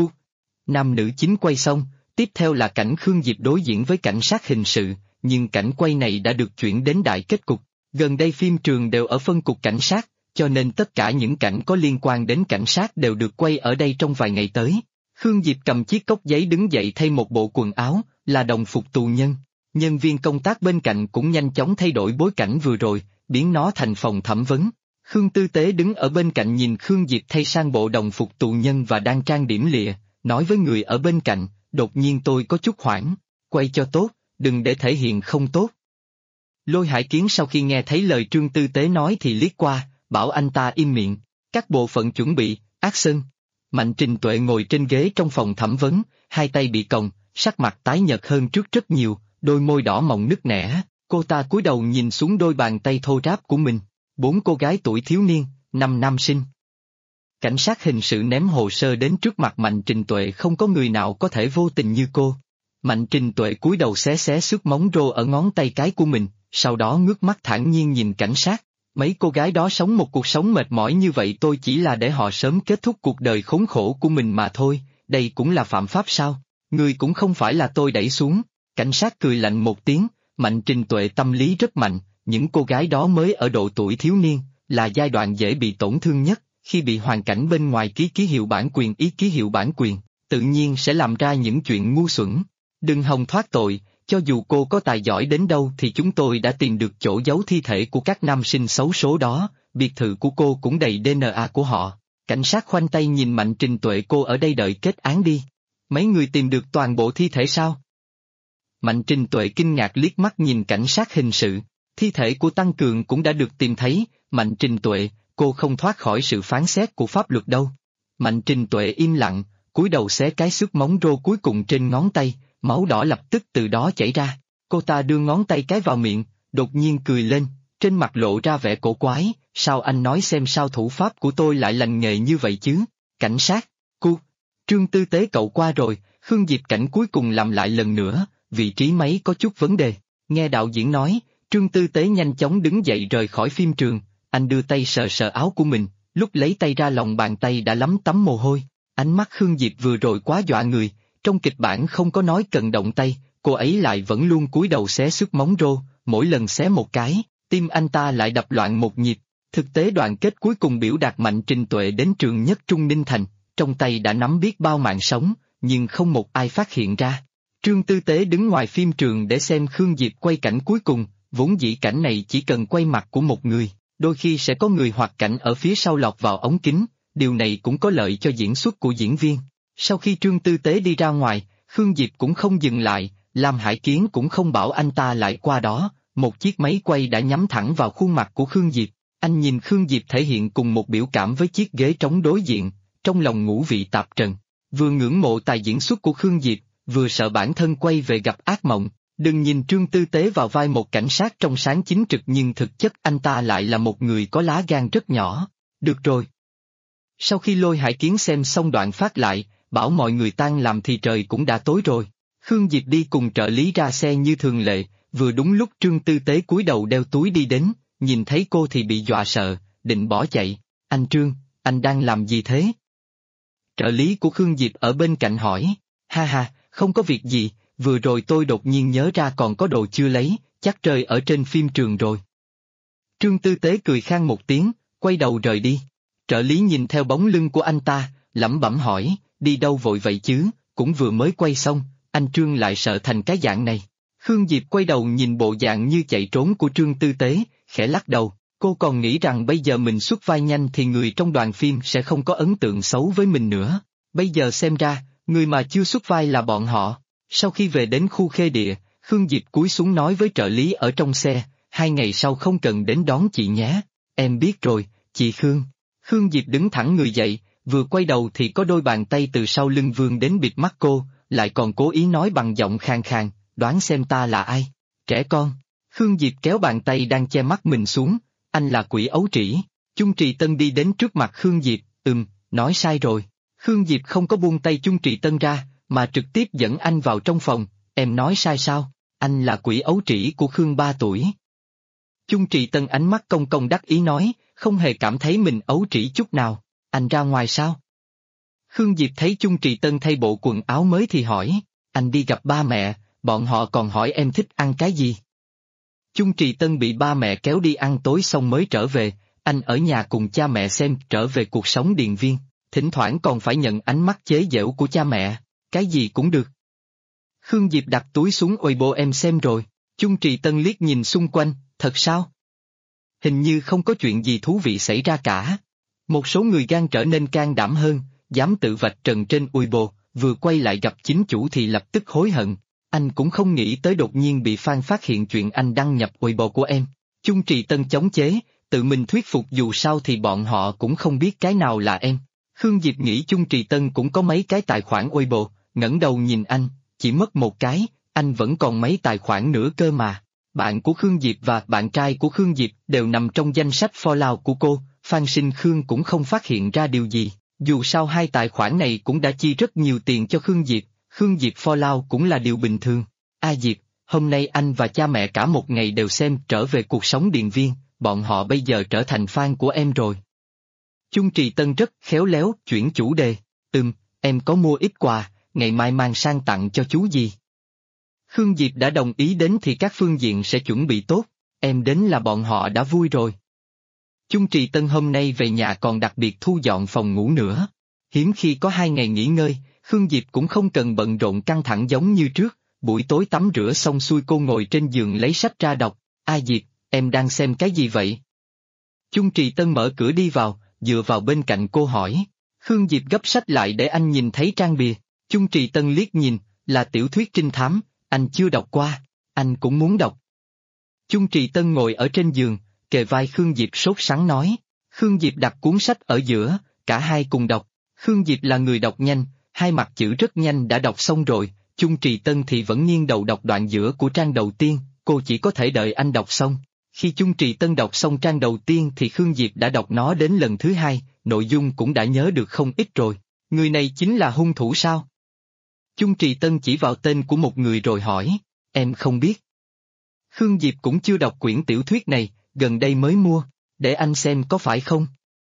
Speaker 2: Nam nữ chính quay xong, tiếp theo là cảnh Khương Diệp đối diễn với cảnh sát hình sự, nhưng cảnh quay này đã được chuyển đến đại kết cục. Gần đây phim trường đều ở phân cục cảnh sát, cho nên tất cả những cảnh có liên quan đến cảnh sát đều được quay ở đây trong vài ngày tới. Khương Diệp cầm chiếc cốc giấy đứng dậy thay một bộ quần áo, là đồng phục tù nhân. Nhân viên công tác bên cạnh cũng nhanh chóng thay đổi bối cảnh vừa rồi, biến nó thành phòng thẩm vấn. Khương Tư Tế đứng ở bên cạnh nhìn Khương Diệp thay sang bộ đồng phục tù nhân và đang trang điểm lịa, nói với người ở bên cạnh, đột nhiên tôi có chút hoảng, quay cho tốt, đừng để thể hiện không tốt. Lôi Hải Kiến sau khi nghe thấy lời Trương Tư Tế nói thì liếc qua, bảo anh ta im miệng, các bộ phận chuẩn bị, action. Mạnh Trình Tuệ ngồi trên ghế trong phòng thẩm vấn, hai tay bị còng, sắc mặt tái nhợt hơn trước rất nhiều, đôi môi đỏ mọng nứt nẻ, cô ta cúi đầu nhìn xuống đôi bàn tay thô ráp của mình, 4 cô gái tuổi thiếu niên, 5 nam sinh. Cảnh sát hình sự ném hồ sơ đến trước mặt Mạnh Trình Tuệ, không có người nào có thể vô tình như cô. Mạnh Trình Tuệ cúi đầu xé xước móng rô ở ngón tay cái của mình, sau đó ngước mắt thản nhiên nhìn cảnh sát. Mấy cô gái đó sống một cuộc sống mệt mỏi như vậy, tôi chỉ là để họ sớm kết thúc cuộc đời khốn khổ của mình mà thôi, đây cũng là phạm pháp sao? Người cũng không phải là tôi đẩy xuống. Cảnh sát cười lạnh một tiếng, Mạnh Trình Tuệ tâm lý rất mạnh, những cô gái đó mới ở độ tuổi thiếu niên, là giai đoạn dễ bị tổn thương nhất, khi bị hoàn cảnh bên ngoài ký hiệu bản quyền ký hiệu bản quyền, tự nhiên sẽ làm ra những chuyện ngu xuẩn. Đừng hòng thoát tội, cho dù cô có tài giỏi đến đâu thì chúng tôi đã tìm được chỗ giấu thi thể của các nam sinh xấu số đó, biệt thự của cô cũng đầy DNA của họ. Cảnh sát khoanh tay nhìn Mạnh Trình Tuệ, cô ở đây đợi kết án đi. Mấy người tìm được toàn bộ thi thể sao? Mạnh Trình Tuệ kinh ngạc liếc mắt nhìn cảnh sát hình sự, thi thể của Tăng Cường cũng đã được tìm thấy. Mạnh Trình Tuệ, cô không thoát khỏi sự phán xét của pháp luật đâu. Mạnh Trình Tuệ im lặng, cúi đầu xé cái xước móng rô cuối cùng trên ngón tay, máu đỏ lập tức từ đó chảy ra. Cô ta đưa ngón tay cái vào miệng, đột nhiên cười lên, trên mặt lộ ra vẻ cổ quái, sao anh nói xem sao thủ pháp của tôi lại lành nghề như vậy chứ? Cảnh sát, Trương Tư Tế cậu qua rồi, Khương Diệp cảnh cuối cùng làm lại lần nữa, vị trí máy có chút vấn đề. Nghe đạo diễn nói, Trương Tư Tế nhanh chóng đứng dậy rời khỏi phim trường, anh đưa tay sờ sờ áo của mình, lúc lấy tay ra lòng bàn tay đã lấm tấm mồ hôi. Ánh mắt Khương Diệp vừa rồi quá dọa người, trong kịch bản không có nói cần động tay, cô ấy lại vẫn luôn cúi đầu xé xước móng rô, mỗi lần xé một cái, tim anh ta lại đập loạn một nhịp. Thực tế đoạn kết cuối cùng biểu đạt Mạnh Trình Tuệ đến trường Nhất Trung Ninh Thành, trong tay đã nắm biết bao mạng sống, nhưng không một ai phát hiện ra. Trương Tư Tế đứng ngoài phim trường để xem Khương Diệp quay cảnh cuối cùng, vốn dĩ cảnh này chỉ cần quay mặt của một người, đôi khi sẽ có người hoặc cảnh ở phía sau lọt vào ống kính, điều này cũng có lợi cho diễn xuất của diễn viên. Sau khi Trương Tư Tế đi ra ngoài, Khương Diệp cũng không dừng lại, Lam Hải Kiến cũng không bảo anh ta lại qua đó, một chiếc máy quay đã nhắm thẳng vào khuôn mặt của Khương Diệp. Anh nhìn Khương Diệp thể hiện cùng một biểu cảm với chiếc ghế trống đối diện, trong lòng ngũ vị tạp trần, vừa ngưỡng mộ tài diễn xuất của Khương Diệp, vừa sợ bản thân quay về gặp ác mộng. Đừng nhìn Trương Tư Tế vào vai một cảnh sát trong sáng chính trực nhưng thực chất anh ta lại là một người có lá gan rất nhỏ. Được rồi. Sau khi Lôi Hải Kiến xem xong đoạn phát lại, bảo mọi người tan làm thì trời cũng đã tối rồi. Khương Diệp đi cùng trợ lý ra xe như thường lệ, vừa đúng lúc Trương Tư Tế cúi đầu đeo túi đi đến, nhìn thấy cô thì bị dọa sợ, định bỏ chạy. Anh Trương, anh đang làm gì thế? Trợ lý của Khương Diệp ở bên cạnh hỏi. Ha ha, không có việc gì, vừa rồi tôi đột nhiên nhớ ra còn có đồ chưa lấy, chắc rơi ở trên phim trường rồi. Trương Tư Tế cười khan một tiếng, quay đầu rời đi. Trợ lý nhìn theo bóng lưng của anh ta, lẩm bẩm hỏi, đi đâu vội vậy chứ, cũng vừa mới quay xong, anh Trương lại sợ thành cái dạng này. Khương Diệp quay đầu nhìn bộ dạng như chạy trốn của Trương Tư Tế, khẽ lắc đầu, cô còn nghĩ rằng bây giờ mình xuất vai nhanh thì người trong đoàn phim sẽ không có ấn tượng xấu với mình nữa. Bây giờ xem ra, người mà chưa xuất vai là bọn họ. Sau khi về đến khu Khê Địa, Khương Diệp cúi xuống nói với trợ lý ở trong xe, 2 ngày sau không cần đến đón chị nhé. Em biết rồi, chị Khương. Khương Diệp đứng thẳng người dậy, vừa quay đầu thì có đôi bàn tay từ sau lưng vươn đến bịt mắt cô, lại còn cố ý nói bằng giọng khàn khàn, đoán xem ta là ai. Trẻ con. Khương Diệp kéo bàn tay đang che mắt mình xuống, anh là Quỷ Ấu Trĩ. Chung Trì Tân đi đến trước mặt Khương Diệp, nói sai rồi. Khương Diệp không có buông tay Chung Trì Tân ra, mà trực tiếp dẫn anh vào trong phòng, em nói sai sao, anh là Quỷ Ấu Trĩ của Khương 3 tuổi. Chung Trì Tân ánh mắt cong cong đắc ý nói, không hề cảm thấy mình ấu trĩ chút nào, anh ra ngoài sao? Khương Diệp thấy Chung Trì Tân thay bộ quần áo mới thì hỏi, anh đi gặp ba mẹ, bọn họ còn hỏi em thích ăn cái gì? Chung Trì Tân bị ba mẹ kéo đi ăn tối xong mới trở về, anh ở nhà cùng cha mẹ xem trở về cuộc sống điền viên, thỉnh thoảng còn phải nhận ánh mắt chế giễu của cha mẹ, cái gì cũng được. Khương Diệp đặt túi xuống ôi bố em xem rồi, Chung Trì Tân liếc nhìn xung quanh, thật sao? Hình như không có chuyện gì thú vị xảy ra cả. Một số người gan trở nên can đảm hơn, dám tự vạch trần trên Weibo, vừa quay lại gặp chính chủ thì lập tức hối hận. Anh cũng không nghĩ tới đột nhiên bị fan phát hiện chuyện anh đăng nhập Weibo của em. Chung Trì Tân chống chế, tự mình thuyết phục dù sao thì bọn họ cũng không biết cái nào là em. Khương Diệp nghĩ Chung Trì Tân cũng có mấy cái tài khoản Weibo, ngẩng đầu nhìn anh, chỉ mất một cái, anh vẫn còn mấy tài khoản nữa cơ mà. Bạn của Khương Diệp và bạn trai của Khương Diệp đều nằm trong danh sách follow của cô, Phan Sinh Khương cũng không phát hiện ra điều gì, dù sao hai tài khoản này cũng đã chi rất nhiều tiền cho Khương Diệp follow cũng là điều bình thường. A Diệp, hôm nay anh và cha mẹ cả một ngày đều xem trở về cuộc sống điền viên, bọn họ bây giờ trở thành fan của em rồi. Chung Trì Tân rất khéo léo chuyển chủ đề, em có mua ít quà, ngày mai mang sang tặng cho chú gì. Khương Diệp đã đồng ý đến thì các phương diện sẽ chuẩn bị tốt, em đến là bọn họ đã vui rồi. Chung Trì Tân hôm nay về nhà còn đặc biệt thu dọn phòng ngủ nữa. Hiếm khi có 2 ngày nghỉ ngơi, Khương Diệp cũng không cần bận rộn căng thẳng giống như trước, buổi tối tắm rửa xong xuôi cô ngồi trên giường lấy sách ra đọc. A Diệp, em đang xem cái gì vậy? Chung Trì Tân mở cửa đi vào, dựa vào bên cạnh cô hỏi. Khương Diệp gấp sách lại để anh nhìn thấy trang bìa. Chung Trì Tân liếc nhìn, là tiểu thuyết trinh thám, anh chưa đọc qua, anh cũng muốn đọc. Chung Trì Tân ngồi ở trên giường, kề vai Khương Diệp sốt sắng nói. Khương Diệp đặt cuốn sách ở giữa, cả hai cùng đọc. Khương Diệp là người đọc nhanh, 2 mặt chữ rất nhanh đã đọc xong rồi, Chung Trì Tân thì vẫn nghiêng đầu đọc đoạn giữa của trang đầu tiên, cô chỉ có thể đợi anh đọc xong. Khi Chung Trì Tân đọc xong trang đầu tiên thì Khương Diệp đã đọc nó đến lần thứ 2, nội dung cũng đã nhớ được không ít rồi. Người này chính là hung thủ sao? Chung Trì Tân chỉ vào tên của một người rồi hỏi, em không biết. Khương Diệp cũng chưa đọc quyển tiểu thuyết này, gần đây mới mua, để anh xem có phải không?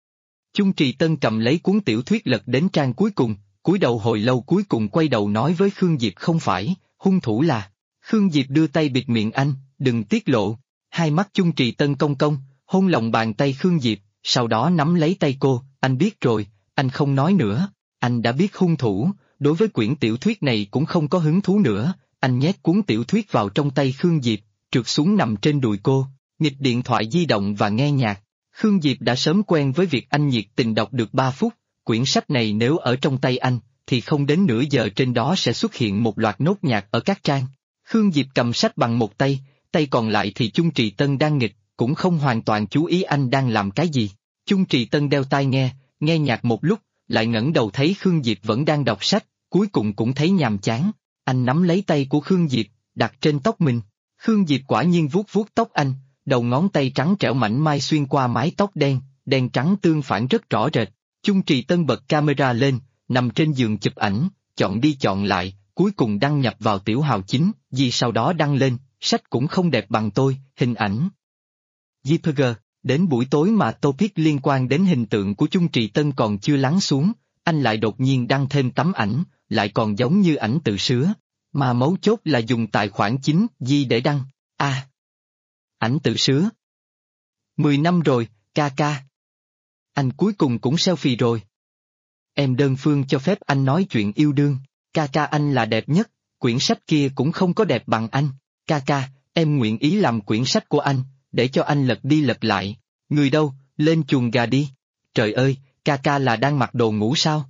Speaker 2: Chung Trì Tân cầm lấy cuốn tiểu thuyết lật đến trang cuối cùng, cúi đầu hồi lâu cuối cùng quay đầu nói với Khương Diệp không phải, hung thủ là. Khương Diệp đưa tay bịt miệng anh, đừng tiết lộ. Hai mắt Chung Trì Tân cong cong, hôn lòng bàn tay Khương Diệp, sau đó nắm lấy tay cô, anh biết rồi, anh không nói nữa, anh đã biết hung thủ, đối với quyển tiểu thuyết này cũng không có hứng thú nữa, anh nhét cuốn tiểu thuyết vào trong tay Khương Diệp, trượt xuống nằm trên đùi cô, nghịch điện thoại di động và nghe nhạc. Khương Diệp đã sớm quen với việc anh nhiệt tình đọc được 3 phút, quyển sách này nếu ở trong tay anh, thì không đến nửa giờ trên đó sẽ xuất hiện một loạt nốt nhạc ở các trang. Khương Diệp cầm sách bằng một tay, tay còn lại thì Chung Trì Tân đang nghịch, cũng không hoàn toàn chú ý anh đang làm cái gì. Chung Trì Tân đeo tai nghe nhạc một lúc, lại ngẩng đầu thấy Khương Diệp vẫn đang đọc sách, cuối cùng cũng thấy nhàm chán. Anh nắm lấy tay của Khương Diệp, đặt trên tóc mình. Khương Diệp quả nhiên vuốt vuốt tóc anh, đầu ngón tay trắng trẻo mảnh mai xuyên qua mái tóc đen trắng tương phản rất rõ rệt. Chung Trì Tân bật camera lên, nằm trên giường chụp ảnh, chọn đi chọn lại, cuối cùng đăng nhập vào Tiểu Hào chính, sau đó đăng lên, sách cũng không đẹp bằng tôi, hình ảnh. JPG, đến buổi tối mà topic liên quan đến hình tượng của Chung Trì Tân còn chưa lắng xuống, anh lại đột nhiên đăng thêm tấm ảnh, lại còn giống như ảnh tự sứa, mà mấu chốt là dùng tài khoản chính để đăng, ảnh tự sứa. 10 năm rồi, ca. Anh cuối cùng cũng selfie rồi. Em đơn phương cho phép anh nói chuyện yêu đương, ca anh là đẹp nhất, quyển sách kia cũng không có đẹp bằng anh, ca, em nguyện ý làm quyển sách của anh, để cho anh lật đi lật lại, người đâu, lên chuồng gà đi, trời ơi, ca là đang mặc đồ ngủ sao?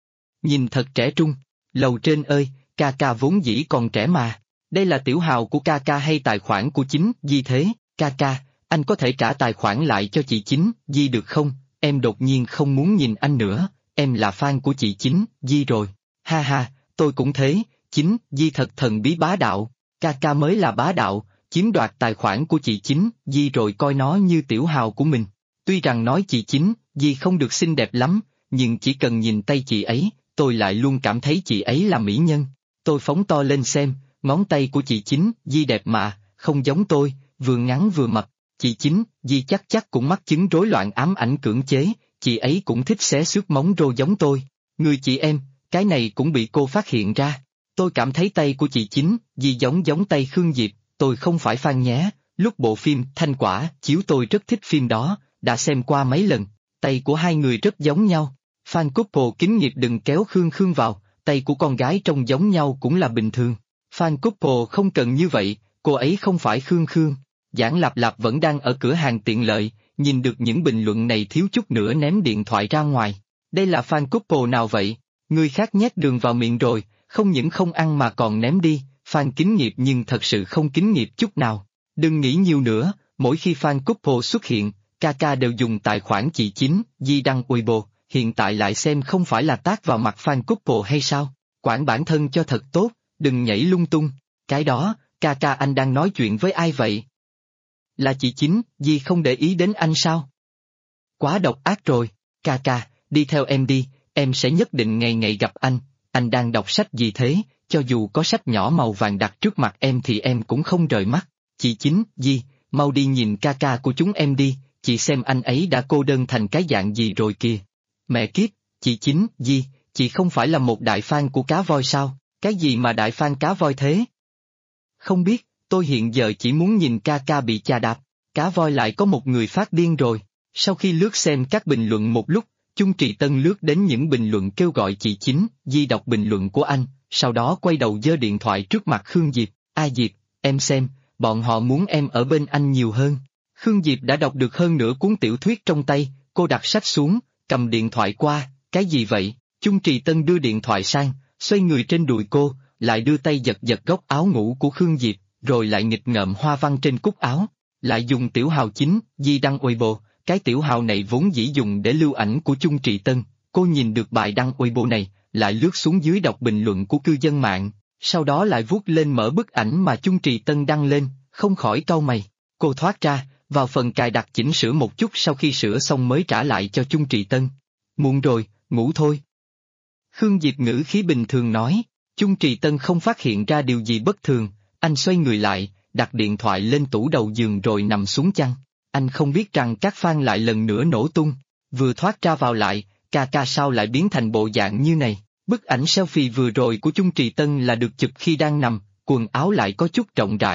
Speaker 2: Nhìn thật trẻ trung, lầu trên ơi, ca vốn dĩ còn trẻ mà, đây là Tiểu Hào của ca hay tài khoản của chính thế, ca, anh có thể trả tài khoản lại cho chị chính được không, em đột nhiên không muốn nhìn anh nữa, em là fan của chị chính rồi, ha, tôi cũng thế, chính thật thần bí bá đạo, ca mới là bá đạo, chiếm đoạt tài khoản của chị chính rồi coi nó như Tiểu Hào của mình, tuy rằng nói chị chính không được xinh đẹp lắm, nhưng chỉ cần nhìn tay chị ấy, tôi lại luôn cảm thấy chị ấy là mỹ nhân, tôi phóng to lên xem, ngón tay của chị chính đẹp mà, không giống tôi, vừa ngắn vừa mập, chị chính chắc cũng mắc chứng rối loạn ám ảnh cưỡng chế, chị ấy cũng thích xé xước móng rô giống tôi, người chị em, cái này cũng bị cô phát hiện ra, tôi cảm thấy tay của chị chính giống tay Khương Diệp, tôi không phải fan nhé, lúc bộ phim Thanh Quả chiếu tôi rất thích phim đó, đã xem qua mấy lần, tay của hai người rất giống nhau, fan couple kính nghiệp đừng kéo Khương vào, tay của con gái trông giống nhau cũng là bình thường, fan couple không cần như vậy, cô ấy không phải Khương. Giảng Lạp Lạp vẫn đang ở cửa hàng tiện lợi, nhìn được những bình luận này thiếu chút nữa ném điện thoại ra ngoài. Đây là fan couple nào vậy? Người khác nhét đường vào miệng rồi, không những không ăn mà còn ném đi, fan kính nghiệp nhưng thật sự không kính nghiệp chút nào. Đừng nghĩ nhiều nữa, mỗi khi fan couple xuất hiện, ca đều dùng tài khoản chị chính, đăng Weibo, hiện tại lại xem không phải là tát vào mặt fan couple hay sao? Quản bản thân cho thật tốt, đừng nhảy lung tung. Cái đó, ca anh đang nói chuyện với ai vậy? Là chị chính, không để ý đến anh sao? Quá độc ác rồi, ca, đi theo em đi, em sẽ nhất định ngày ngày gặp anh đang đọc sách gì thế, cho dù có sách nhỏ màu vàng đặt trước mặt em thì em cũng không rời mắt, chị chính, mau đi nhìn ca của chúng em đi, chị xem anh ấy đã cô đơn thành cái dạng gì rồi kìa. Mẹ kiếp, chị chính, chị không phải là một đại fan của cá voi sao, cái gì mà đại fan cá voi thế? Không biết, tôi hiện giờ chỉ muốn nhìn ca bị chà đạp, cá voi lại có một người phát điên rồi. Sau khi lướt xem các bình luận một lúc, Chung Trì Tân lướt đến những bình luận kêu gọi chị chính, đọc bình luận của anh, sau đó quay đầu giơ điện thoại trước mặt Khương Diệp, Diệp, em xem, bọn họ muốn em ở bên anh nhiều hơn. Khương Diệp đã đọc được hơn nửa cuốn tiểu thuyết trong tay, cô đặt sách xuống, cầm điện thoại qua, cái gì vậy? Chung Trì Tân đưa điện thoại sang, xoay người trên đùi cô, lại đưa tay giật góc áo ngủ của Khương Diệp, rồi lại nghịch ngợm hoa văn trên cúc áo, lại dùng Tiểu Hào chính, đăng Weibo, cái Tiểu Hào này vốn dĩ dùng để lưu ảnh của Chung Trì Tân, cô nhìn được bài đăng Weibo này, lại lướt xuống dưới đọc bình luận của cư dân mạng, sau đó lại vuốt lên mở bức ảnh mà Chung Trì Tân đăng lên, không khỏi cau mày, cô thoát ra, vào phần cài đặt chỉnh sửa một chút sau khi sửa xong mới trả lại cho Chung Trì Tân. Muộn rồi, ngủ thôi. Khương Diệp ngữ khí bình thường nói, Chung Trì Tân không phát hiện ra điều gì bất thường, anh xoay người lại, đặt điện thoại lên tủ đầu giường rồi nằm xuống chăn. Anh không biết rằng các fan lại lần nữa nổ tung, vừa thoát ra vào lại, ca sao lại biến thành bộ dạng như này. Bức ảnh selfie vừa rồi của Chung Trì Tân là được chụp khi đang nằm, quần áo lại có chút rộng rãi,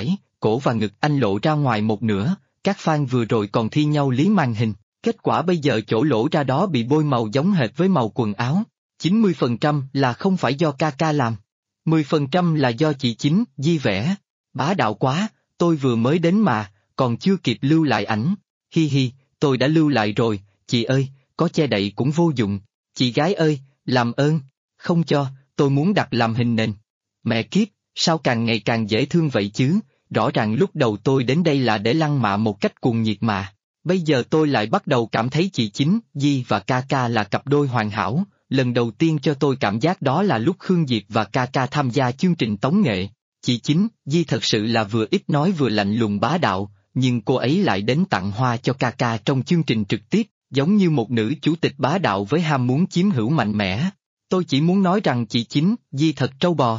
Speaker 2: cổ và ngực anh lộ ra ngoài một nửa, các fan vừa rồi còn thi nhau lý màn hình, kết quả bây giờ chỗ lỗ ra đó bị bôi màu giống hệt với màu quần áo. 90% là không phải do ca làm. 10% là do chị Chính, Di vẽ. Bá đạo quá, tôi vừa mới đến mà, còn chưa kịp lưu lại ảnh. Hi hi, tôi đã lưu lại rồi, chị ơi, có che đậy cũng vô dụng. Chị gái ơi, làm ơn, không cho, tôi muốn đặt làm hình nền. Mẹ kiếp, sao càng ngày càng dễ thương vậy chứ, rõ ràng lúc đầu tôi đến đây là để lăng mạ một cách cuồng nhiệt mà. Bây giờ tôi lại bắt đầu cảm thấy chị Chính, Di và ca là cặp đôi hoàn hảo. Lần đầu tiên cho tôi cảm giác đó là lúc Khương Diệp và ca tham gia chương trình tống nghệ. Chị Chính, Di thật sự là vừa ít nói vừa lạnh lùng bá đạo, nhưng cô ấy lại đến tặng hoa cho ca trong chương trình trực tiếp, giống như một nữ chủ tịch bá đạo với ham muốn chiếm hữu mạnh mẽ. Tôi chỉ muốn nói rằng chị Chính, Di thật trâu bò.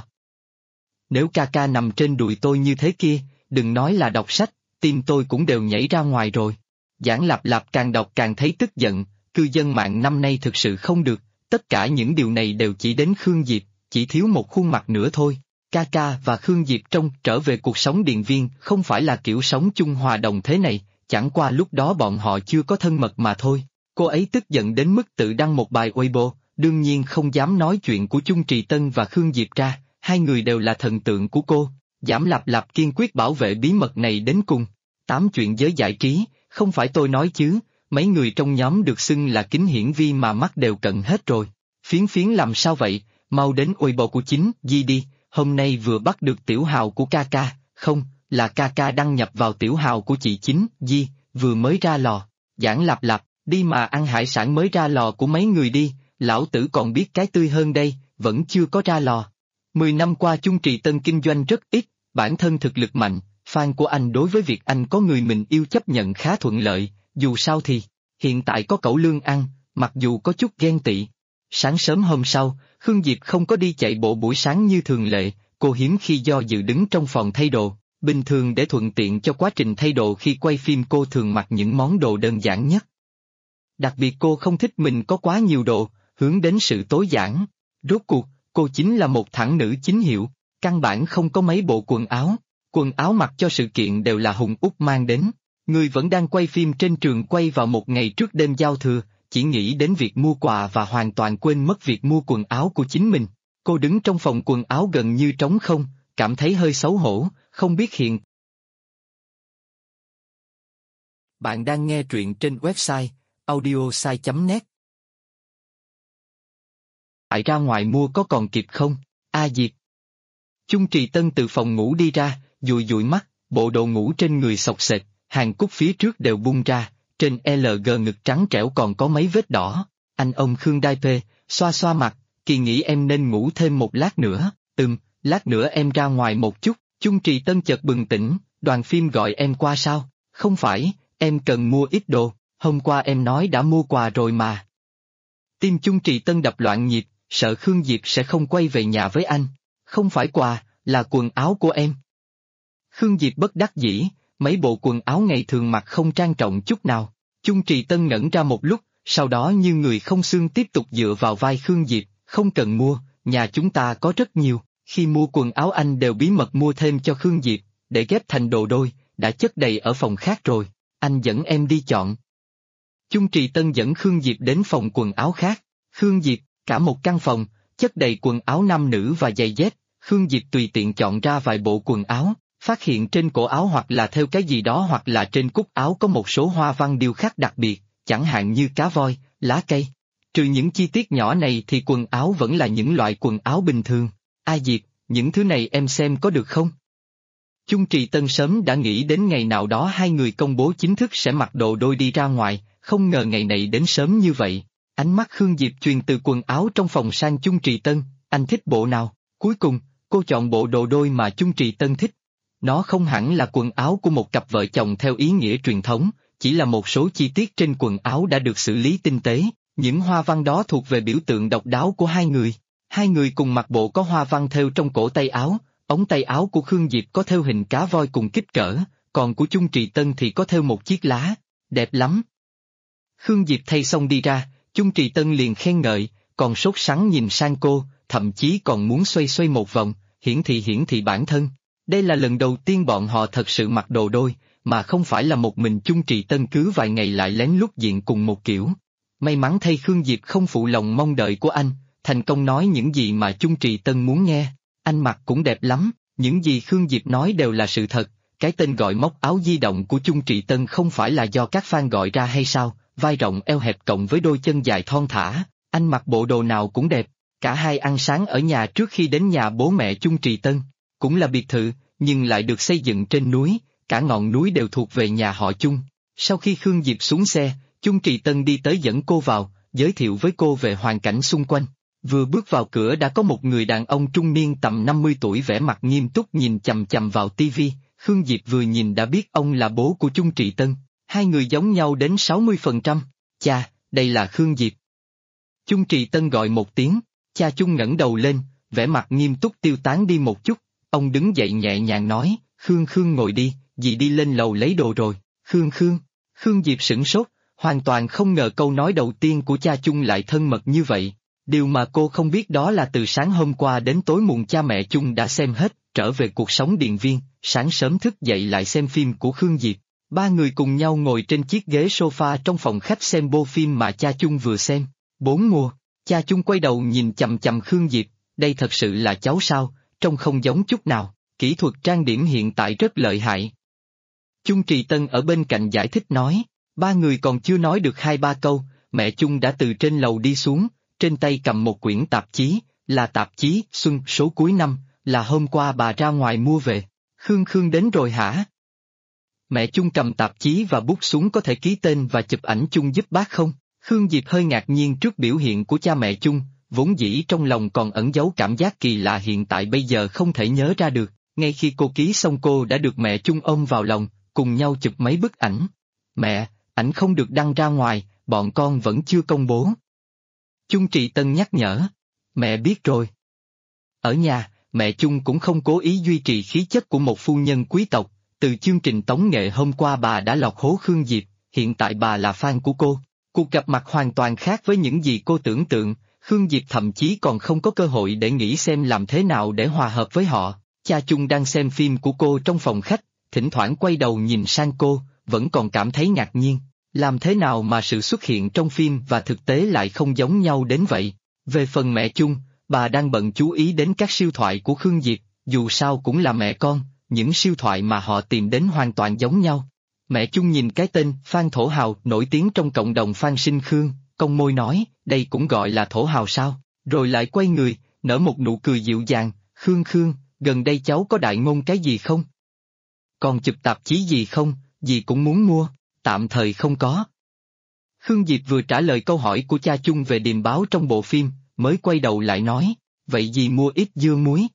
Speaker 2: Nếu ca nằm trên đùi tôi như thế kia, đừng nói là đọc sách, tim tôi cũng đều nhảy ra ngoài rồi. Giảng Lạp Lạp càng đọc càng thấy tức giận, cư dân mạng năm nay thực sự không được. Tất cả những điều này đều chỉ đến Khương Diệp, chỉ thiếu một khuôn mặt nữa thôi. Ca và Khương Diệp trong trở về cuộc sống điện viên không phải là kiểu sống chung hòa đồng thế này, chẳng qua lúc đó bọn họ chưa có thân mật mà thôi. Cô ấy tức giận đến mức tự đăng một bài Weibo, đương nhiên không dám nói chuyện của Chung Trì Tân và Khương Diệp ra, hai người đều là thần tượng của cô. Giảng Lạp Lạp kiên quyết bảo vệ bí mật này đến cùng. 8 chuyện giới giải trí, không phải tôi nói chứ. Mấy người trong nhóm được xưng là kính hiển vi mà mắt đều cận hết rồi. Phiến làm sao vậy, mau đến Weibo của Chính, Di đi, hôm nay vừa bắt được tiểu hào của ca, không, là ca đăng nhập vào tiểu hào của chị Chính, Di, vừa mới ra lò. Giảng Lạp Lạp, đi mà ăn hải sản mới ra lò của mấy người đi, lão tử còn biết cái tươi hơn đây, vẫn chưa có ra lò. 10 năm qua Chung Trì Tân kinh doanh rất ít, bản thân thực lực mạnh, fan của anh đối với việc anh có người mình yêu chấp nhận khá thuận lợi. Dù sao thì, hiện tại có cẩu lương ăn, mặc dù có chút ghen tị. Sáng sớm hôm sau, Khương Diệp không có đi chạy bộ buổi sáng như thường lệ, cô hiếm khi do dự đứng trong phòng thay đồ. Bình thường để thuận tiện cho quá trình thay đồ khi quay phim cô thường mặc những món đồ đơn giản nhất. Đặc biệt cô không thích mình có quá nhiều đồ, hướng đến sự tối giản. Rốt cuộc, cô chính là một thẳng nữ chính hiệu, căn bản không có mấy bộ quần áo mặc cho sự kiện đều là Hùng Úc mang đến. Người vẫn đang quay phim trên trường quay vào một ngày trước đêm giao thừa, chỉ nghĩ đến việc mua quà và hoàn toàn quên mất việc mua quần áo của chính mình. Cô đứng trong phòng quần áo gần như trống không, cảm thấy hơi xấu hổ, không biết hiện.
Speaker 1: Bạn đang nghe truyện trên website audiosai.net.
Speaker 2: Phải ra ngoài mua có còn kịp không? Diệp. Chung Trì Tân từ phòng ngủ đi ra, dụi mắt, bộ đồ ngủ trên người xộc xệch, hàng cúc phía trước đều bung ra, trên LG ngực trắng trẻo còn có mấy vết đỏ. Ông Khương Đai Pê, xoa mặt, Kỳ nghĩ em nên ngủ thêm một lát nữa. Lát nữa em ra ngoài một chút. Chung Trì Tân chợt bừng tỉnh, đoàn phim gọi em qua sao? Không phải, em cần mua ít đồ, hôm qua em nói đã mua quà rồi mà. Tim Chung Trì Tân đập loạn nhịp, sợ Khương Diệp sẽ không quay về nhà với anh. Không phải quà, là quần áo của em. Khương Diệp bất đắc dĩ, mấy bộ quần áo ngày thường mặc không trang trọng chút nào. Chung Trì Tân ngẩn ra một lúc, sau đó như người không xương tiếp tục dựa vào vai Khương Diệp, không cần mua, nhà chúng ta có rất nhiều. Khi mua quần áo anh đều bí mật mua thêm cho Khương Diệp, để ghép thành đồ đôi, đã chất đầy ở phòng khác rồi, anh dẫn em đi chọn. Chung Trì Tân dẫn Khương Diệp đến phòng quần áo khác. Khương Diệp, cả một căn phòng, chất đầy quần áo nam nữ và giày dép. Khương Diệp tùy tiện chọn ra vài bộ quần áo, phát hiện trên cổ áo hoặc là theo cái gì đó hoặc là trên cúc áo có một số hoa văn điêu khắc đặc biệt, chẳng hạn như cá voi, lá cây. Trừ những chi tiết nhỏ này thì quần áo vẫn là những loại quần áo bình thường. Diệp, những thứ này em xem có được không? Chung Trì Tân sớm đã nghĩ đến ngày nào đó hai người công bố chính thức sẽ mặc đồ đôi đi ra ngoài, không ngờ ngày này đến sớm như vậy. Ánh mắt Khương Diệp truyền từ quần áo trong phòng sang Chung Trì Tân, anh thích bộ nào? Cuối cùng, cô chọn bộ đồ đôi mà Chung Trì Tân thích. Nó không hẳn là quần áo của một cặp vợ chồng theo ý nghĩa truyền thống, chỉ là một số chi tiết trên quần áo đã được xử lý tinh tế, những hoa văn đó thuộc về biểu tượng độc đáo của hai người. Hai người cùng mặc bộ có hoa văn thêu trong cổ tay áo, ống tay áo của Khương Diệp có thêu hình cá voi cùng kích cỡ, còn của Chung Trì Tân thì có thêu một chiếc lá, đẹp lắm. Khương Diệp thay xong đi ra, Chung Trì Tân liền khen ngợi, còn sốt sắng nhìn sang cô, thậm chí còn muốn xoay một vòng, hiển thị bản thân. Đây là lần đầu tiên bọn họ thật sự mặc đồ đôi, mà không phải là một mình Chung Trì Tân cứ vài ngày lại lén lút diện cùng một kiểu. May mắn thay Khương Diệp không phụ lòng mong đợi của anh, thành công nói những gì mà Chung Trì Tân muốn nghe. Anh mặc cũng đẹp lắm, những gì Khương Diệp nói đều là sự thật. Cái tên gọi móc áo di động của Chung Trì Tân không phải là do các fan gọi ra hay sao, vai rộng eo hẹp cộng với đôi chân dài thon thả, anh mặc bộ đồ nào cũng đẹp. Cả hai ăn sáng ở nhà trước khi đến nhà bố mẹ Chung Trì Tân, cũng là biệt thự, nhưng lại được xây dựng trên núi, cả ngọn núi đều thuộc về nhà họ Chung. Sau khi Khương Diệp xuống xe, Chung Trì Tân đi tới dẫn cô vào, giới thiệu với cô về hoàn cảnh xung quanh. Vừa bước vào cửa đã có một người đàn ông trung niên tầm 50 tuổi vẻ mặt nghiêm túc nhìn chằm chằm vào tivi. Khương Diệp vừa nhìn đã biết ông là bố của Chung Trì Tân, hai người giống nhau đến 60%. Cha, đây là Khương Diệp. Chung Trì Tân gọi một tiếng, cha Chung ngẩng đầu lên, vẻ mặt nghiêm túc tiêu tán đi một chút, ông đứng dậy nhẹ nhàng nói, Khương ngồi đi, dì đi lên lầu lấy đồ rồi. Khương Diệp sửng sốt, hoàn toàn không ngờ câu nói đầu tiên của cha Chung lại thân mật như vậy. Điều mà cô không biết đó là từ sáng hôm qua đến tối muộn cha mẹ Chung đã xem hết, trở về cuộc sống điền viên, sáng sớm thức dậy lại xem phim của Khương Diệp. Ba người cùng nhau ngồi trên chiếc ghế sofa trong phòng khách xem bộ phim mà cha Chung vừa xem. 4 mùa, cha Chung quay đầu nhìn chằm chằm Khương Diệp, đây thật sự là cháu sao, trông không giống chút nào, kỹ thuật trang điểm hiện tại rất lợi hại. Chung Trì Tân ở bên cạnh giải thích nói, ba người còn chưa nói được 2-3 câu, mẹ Chung đã từ trên lầu đi xuống, trên tay cầm một quyển tạp chí, là tạp chí Xuân số cuối năm, là hôm qua bà ra ngoài mua về. Khương đến rồi hả? Mẹ Chung cầm tạp chí và bút xuống có thể ký tên và chụp ảnh Chung giúp bác không? Khương Diệp hơi ngạc nhiên trước biểu hiện của cha mẹ Chung, vốn dĩ trong lòng còn ẩn giấu cảm giác kỳ lạ hiện tại bây giờ không thể nhớ ra được, ngay khi cô ký xong cô đã được mẹ Chung ôm vào lòng, cùng nhau chụp mấy bức ảnh. Mẹ, ảnh không được đăng ra ngoài, bọn con vẫn chưa công bố. Chung Trì Tân nhắc nhở, mẹ biết rồi. Ở nhà, mẹ Chung cũng không cố ý duy trì khí chất của một phu nhân quý tộc, từ chương trình tống nghệ hôm qua bà đã lọt hố Khương Diệp, hiện tại bà là fan của cô. Cuộc gặp mặt hoàn toàn khác với những gì cô tưởng tượng, Khương Diệp thậm chí còn không có cơ hội để nghĩ xem làm thế nào để hòa hợp với họ. Cha Chung đang xem phim của cô trong phòng khách, thỉnh thoảng quay đầu nhìn sang cô, vẫn còn cảm thấy ngạc nhiên. Làm thế nào mà sự xuất hiện trong phim và thực tế lại không giống nhau đến vậy? Về phần mẹ Chung, bà đang bận chú ý đến các siêu thoại của Khương Diệp, dù sao cũng là mẹ con, những siêu thoại mà họ tìm đến hoàn toàn giống nhau. Mẹ Chung nhìn cái tên Phan Thổ Hào nổi tiếng trong cộng đồng Phan Sinh Khương, cong môi nói, đây cũng gọi là Thổ Hào sao? Rồi lại quay người, nở một nụ cười dịu dàng, Khương, gần đây cháu có đại ngôn cái gì không? Còn chụp tạp chí gì không, dì cũng muốn mua, tạm thời không có. Khương Diệp vừa trả lời câu hỏi của cha Chung về điềm báo trong bộ phim, mới quay đầu lại nói, vậy dì mua ít dưa muối.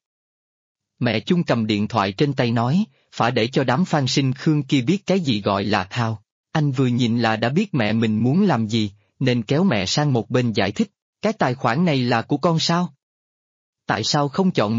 Speaker 2: Mẹ Chung cầm điện thoại trên tay nói, phải để cho đám Phan Sinh Khương kia biết cái gì gọi là thao. Anh vừa nhìn là đã biết mẹ mình muốn làm gì, nên kéo mẹ sang một bên giải thích, cái tài khoản này là của con sao? Tại sao không chọn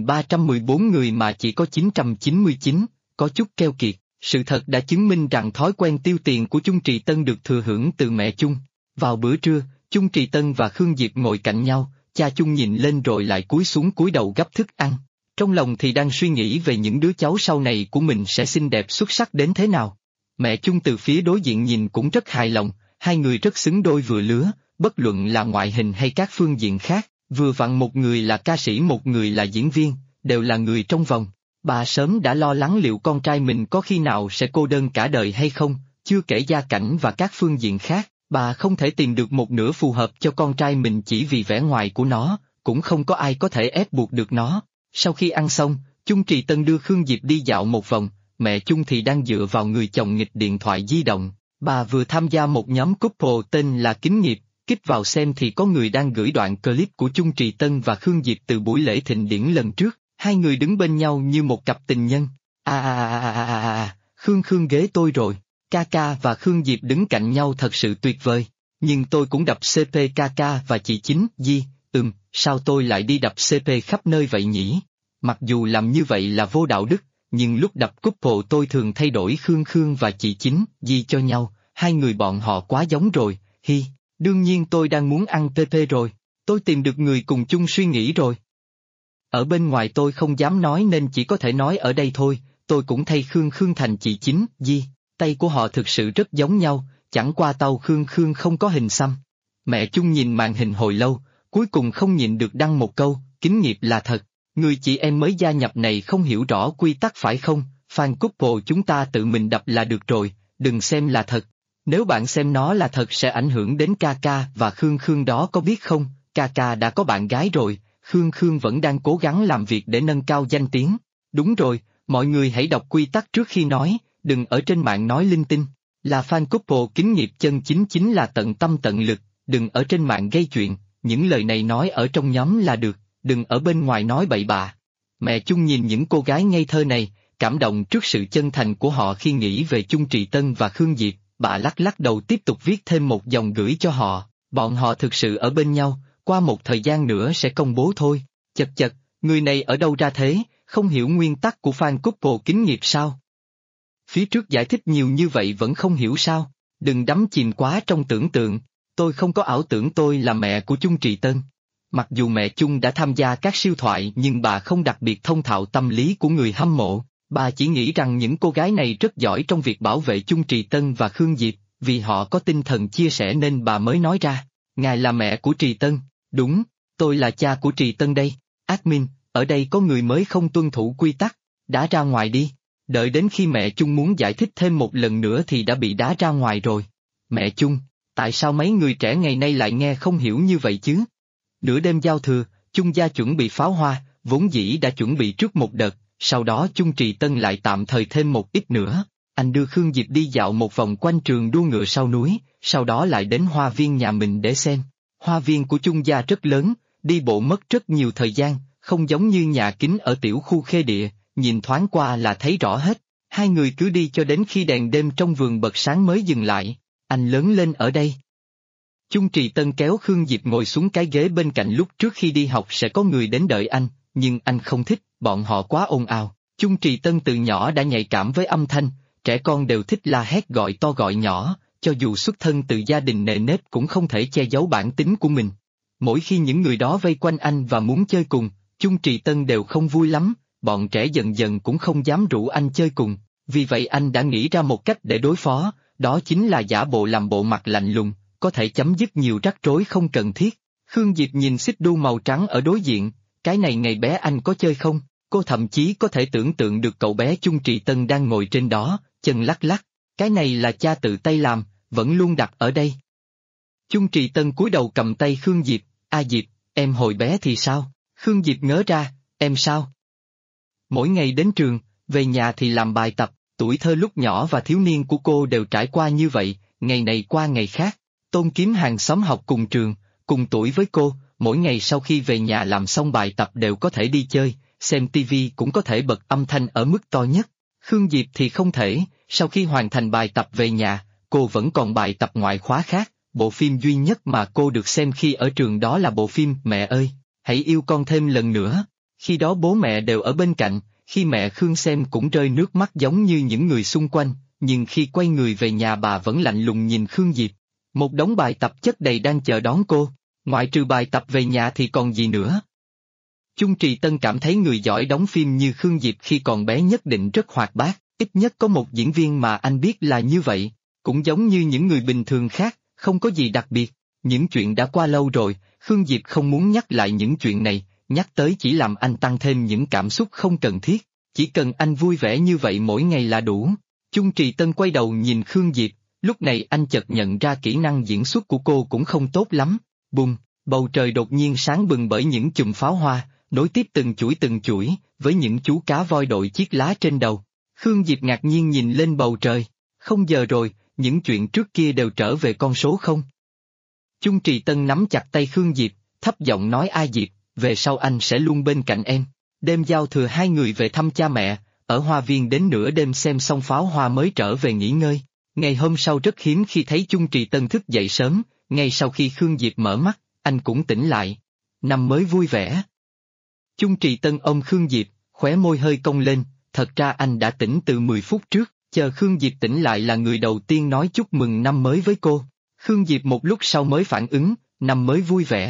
Speaker 2: 1314 người mà chỉ có 999, có chút keo kiệt, sự thật đã chứng minh rằng thói quen tiêu tiền của Chung Trì Tân được thừa hưởng từ mẹ Chung. Vào bữa trưa, Chung Trì Tân và Khương Diệp ngồi cạnh nhau, cha Chung nhìn lên rồi lại cúi xuống cúi đầu gắp thức ăn. Trong lòng thì đang suy nghĩ về những đứa cháu sau này của mình sẽ xinh đẹp xuất sắc đến thế nào. Mẹ Chung từ phía đối diện nhìn cũng rất hài lòng, hai người rất xứng đôi vừa lứa, bất luận là ngoại hình hay các phương diện khác, vừa vặn một người là ca sĩ một người là diễn viên, đều là người trong vòng. Bà sớm đã lo lắng liệu con trai mình có khi nào sẽ cô đơn cả đời hay không, chưa kể gia cảnh và các phương diện khác, bà không thể tìm được một nửa phù hợp cho con trai mình chỉ vì vẻ ngoài của nó, cũng không có ai có thể ép buộc được nó. Sau khi ăn xong, Chung Trì Tân đưa Khương Diệp đi dạo một vòng, mẹ Chung thì đang dựa vào người chồng nghịch điện thoại di động. Bà vừa tham gia một nhóm couple tên là Kính Nghiệp, kích vào xem thì có người đang gửi đoạn clip của Chung Trì Tân và Khương Diệp từ buổi lễ thịnh điển lần trước, hai người đứng bên nhau như một cặp tình nhân. Khương ghế tôi rồi, Ca và Khương Diệp đứng cạnh nhau thật sự tuyệt vời, nhưng tôi cũng đập CP Ca và chị Chính, Di, sao tôi lại đi đập CP khắp nơi vậy nhỉ? Mặc dù làm như vậy là vô đạo đức, nhưng lúc đập couple tôi thường thay đổi Khương và chị Chính, Di cho nhau, hai người bọn họ quá giống rồi, hi, đương nhiên tôi đang muốn ăn PP rồi, tôi tìm được người cùng chung suy nghĩ rồi. Ở bên ngoài tôi không dám nói nên chỉ có thể nói ở đây thôi, tôi cũng thay Khương Khương thành chị Chính, Di, tay của họ thực sự rất giống nhau, chẳng qua tàu Khương Khương không có hình xăm. Mẹ Chung nhìn màn hình hồi lâu, cuối cùng không nhịn được đăng một câu, kính nghiệp là thật, người chị em mới gia nhập này không hiểu rõ quy tắc phải không, fan couple chúng ta tự mình đập là được rồi, đừng xem là thật. Nếu bạn xem nó là thật sẽ ảnh hưởng đến Kaka và Khương Khương đó có biết không, Kaka đã có bạn gái rồi, Khương Khương vẫn đang cố gắng làm việc để nâng cao danh tiếng. Đúng rồi, mọi người hãy đọc quy tắc trước khi nói, đừng ở trên mạng nói linh tinh. Là fan couple kính nghiệp chân chính là tận tâm tận lực, đừng ở trên mạng gây chuyện, những lời này nói ở trong nhóm là được, đừng ở bên ngoài nói bậy bạ. Mẹ Chung nhìn những cô gái ngây thơ này, cảm động trước sự chân thành của họ khi nghĩ về Chung Trì Tân và Khương Diệp, bà lắc lắc đầu tiếp tục viết thêm một dòng gửi cho họ, bọn họ thực sự ở bên nhau, qua một thời gian nữa sẽ công bố thôi. Chật chật, người này ở đâu ra thế, không hiểu nguyên tắc của fan couple kính nghiệp sao? Phía trước giải thích nhiều như vậy vẫn không hiểu sao, đừng đắm chìm quá trong tưởng tượng, tôi không có ảo tưởng tôi là mẹ của Chung Trì Tân. Mặc dù mẹ Chung đã tham gia các siêu thoại nhưng bà không đặc biệt thông thạo tâm lý của người hâm mộ, bà chỉ nghĩ rằng những cô gái này rất giỏi trong việc bảo vệ Chung Trì Tân và Khương Diệp, vì họ có tinh thần chia sẻ nên bà mới nói ra, ngài là mẹ của Trì Tân, đúng, tôi là cha của Trì Tân đây, admin, ở đây có người mới không tuân thủ quy tắc, đá ra ngoài đi. Đợi đến khi mẹ Chung muốn giải thích thêm một lần nữa thì đã bị đá ra ngoài rồi. Mẹ Chung, tại sao mấy người trẻ ngày nay lại nghe không hiểu như vậy chứ? Nửa đêm giao thừa, Chung gia chuẩn bị pháo hoa, vốn dĩ đã chuẩn bị trước một đợt, sau đó Chung Trì Tân lại tạm thời thêm một ít nữa. Anh đưa Khương Diệp đi dạo một vòng quanh trường đua ngựa sau núi, sau đó lại đến hoa viên nhà mình để xem. Hoa viên của Chung gia rất lớn, đi bộ mất rất nhiều thời gian, không giống như nhà kính ở tiểu khu Khê Địa. Nhìn thoáng qua là thấy rõ hết, hai người cứ đi cho đến khi đèn đêm trong vườn bật sáng mới dừng lại, anh lớn lên ở đây. Chung Trì Tân kéo Khương Diệp ngồi xuống cái ghế bên cạnh lúc trước khi đi học sẽ có người đến đợi anh, nhưng anh không thích, bọn họ quá ồn ào. Chung Trì Tân từ nhỏ đã nhạy cảm với âm thanh, trẻ con đều thích la hét gọi to gọi nhỏ, cho dù xuất thân từ gia đình nề nếp cũng không thể che giấu bản tính của mình. Mỗi khi những người đó vây quanh anh và muốn chơi cùng, Chung Trì Tân đều không vui lắm. Bọn trẻ dần dần cũng không dám rủ anh chơi cùng, vì vậy anh đã nghĩ ra một cách để đối phó, đó chính là giả bộ làm bộ mặt lạnh lùng, có thể chấm dứt nhiều rắc rối không cần thiết. Khương Diệp nhìn xích đu màu trắng ở đối diện, cái này ngày bé anh có chơi không? Cô thậm chí có thể tưởng tượng được cậu bé Chung Trì Tân đang ngồi trên đó, chân lắc lắc, cái này là cha tự tay làm, vẫn luôn đặt ở đây. Chung Trì Tân cúi đầu cầm tay Khương Diệp, a Diệp, em hồi bé thì sao? Khương Diệp ngớ ra, em sao? Mỗi ngày đến trường, về nhà thì làm bài tập, tuổi thơ lúc nhỏ và thiếu niên của cô đều trải qua như vậy, ngày này qua ngày khác. Tôn Kiếm hàng xóm học cùng trường, cùng tuổi với cô, mỗi ngày sau khi về nhà làm xong bài tập đều có thể đi chơi, xem tivi cũng có thể bật âm thanh ở mức to nhất. Khương Diệp thì không thể, sau khi hoàn thành bài tập về nhà, cô vẫn còn bài tập ngoại khóa khác, bộ phim duy nhất mà cô được xem khi ở trường đó là bộ phim Mẹ ơi, hãy yêu con thêm lần nữa. Khi đó bố mẹ đều ở bên cạnh, khi mẹ Khương xem cũng rơi nước mắt giống như những người xung quanh, nhưng khi quay người về nhà bà vẫn lạnh lùng nhìn Khương Diệp. Một đống bài tập chất đầy đang chờ đón cô, ngoại trừ bài tập về nhà thì còn gì nữa. Chung Trì Tân cảm thấy người giỏi đóng phim như Khương Diệp khi còn bé nhất định rất hoạt bát, ít nhất có một diễn viên mà anh biết là như vậy, cũng giống như những người bình thường khác, không có gì đặc biệt. Những chuyện đã qua lâu rồi, Khương Diệp không muốn nhắc lại những chuyện này. Nhắc tới chỉ làm anh tăng thêm những cảm xúc không cần thiết, chỉ cần anh vui vẻ như vậy mỗi ngày là đủ. Chung Trì Tân quay đầu nhìn Khương Diệp, lúc này anh chợt nhận ra kỹ năng diễn xuất của cô cũng không tốt lắm. Bùng, bầu trời đột nhiên sáng bừng bởi những chùm pháo hoa, nối tiếp từng chuỗi, với những chú cá voi đội chiếc lá trên đầu. Khương Diệp ngạc nhiên nhìn lên bầu trời, không giờ rồi, những chuyện trước kia đều trở về con số không. Chung Trì Tân nắm chặt tay Khương Diệp, thấp giọng nói a Diệp, về sau anh sẽ luôn bên cạnh em. Đêm giao thừa hai người về thăm cha mẹ, ở hoa viên đến nửa đêm xem xong pháo hoa mới trở về nghỉ ngơi. Ngày hôm sau rất hiếm khi thấy Chung Trì Tân thức dậy sớm, ngay sau khi Khương Diệp mở mắt, anh cũng tỉnh lại. Năm mới vui vẻ. Chung Trì Tân ôm Khương Diệp, khóe môi hơi cong lên, thật ra anh đã tỉnh từ 10 phút trước, chờ Khương Diệp tỉnh lại là người đầu tiên nói chúc mừng năm mới với cô. Khương Diệp một lúc sau mới phản ứng, năm mới vui vẻ.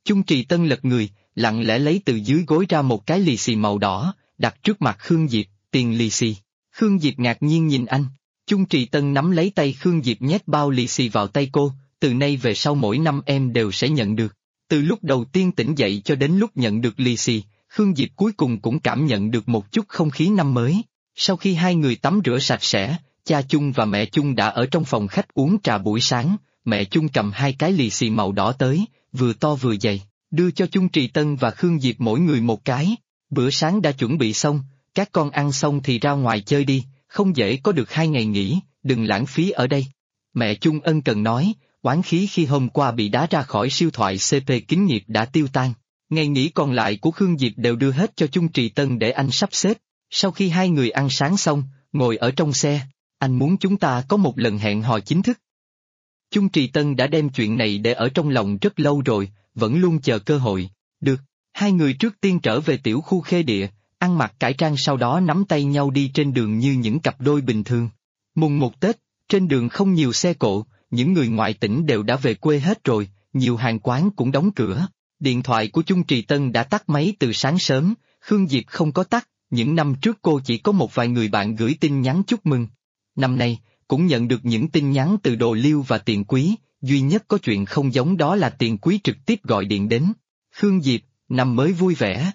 Speaker 2: Chung Trì Tân lật người, lặng lẽ lấy từ dưới gối ra một cái lì xì màu đỏ, đặt trước mặt Khương Diệp, tiền lì xì. Khương Diệp ngạc nhiên nhìn anh. Chung Trì Tân nắm lấy tay Khương Diệp nhét bao lì xì vào tay cô, từ nay về sau mỗi năm em đều sẽ nhận được. Từ lúc đầu tiên tỉnh dậy cho đến lúc nhận được lì xì, Khương Diệp cuối cùng cũng cảm nhận được một chút không khí năm mới. Sau khi hai người tắm rửa sạch sẽ, cha Chung và mẹ Chung đã ở trong phòng khách uống trà buổi sáng, mẹ Chung cầm hai cái lì xì màu đỏ tới, vừa to vừa dày, đưa cho Chung Trì Tân và Khương Diệp mỗi người một cái. Bữa sáng đã chuẩn bị xong, các con ăn xong thì ra ngoài chơi đi, không dễ có được 2 ngày nghỉ, đừng lãng phí ở đây. Mẹ Chung ân cần nói, oán khí khi hôm qua bị đá ra khỏi siêu thoại CP Kính Nghiệp đã tiêu tan. Ngày nghỉ còn lại của Khương Diệp đều đưa hết cho Chung Trì Tân để anh sắp xếp. Sau khi hai người ăn sáng xong, ngồi ở trong xe, anh muốn chúng ta có một lần hẹn hò chính thức. Chung Trì Tân đã đem chuyện này để ở trong lòng rất lâu rồi, vẫn luôn chờ cơ hội. Được, hai người trước tiên trở về tiểu khu Khê Địa, ăn mặc cải trang sau đó nắm tay nhau đi trên đường như những cặp đôi bình thường. Mùng 1 Tết, trên đường không nhiều xe cộ, những người ngoại tỉnh đều đã về quê hết rồi, nhiều hàng quán cũng đóng cửa. Điện thoại của Chung Trì Tân đã tắt máy từ sáng sớm, Khương Diệp không có tắt, những năm trước cô chỉ có một vài người bạn gửi tin nhắn chúc mừng. Năm nay, cũng nhận được những tin nhắn từ Đồ Liêu và Tiền Quý, duy nhất có chuyện không giống đó là Tiền Quý trực tiếp gọi điện đến. Khương Diệp, năm mới vui vẻ.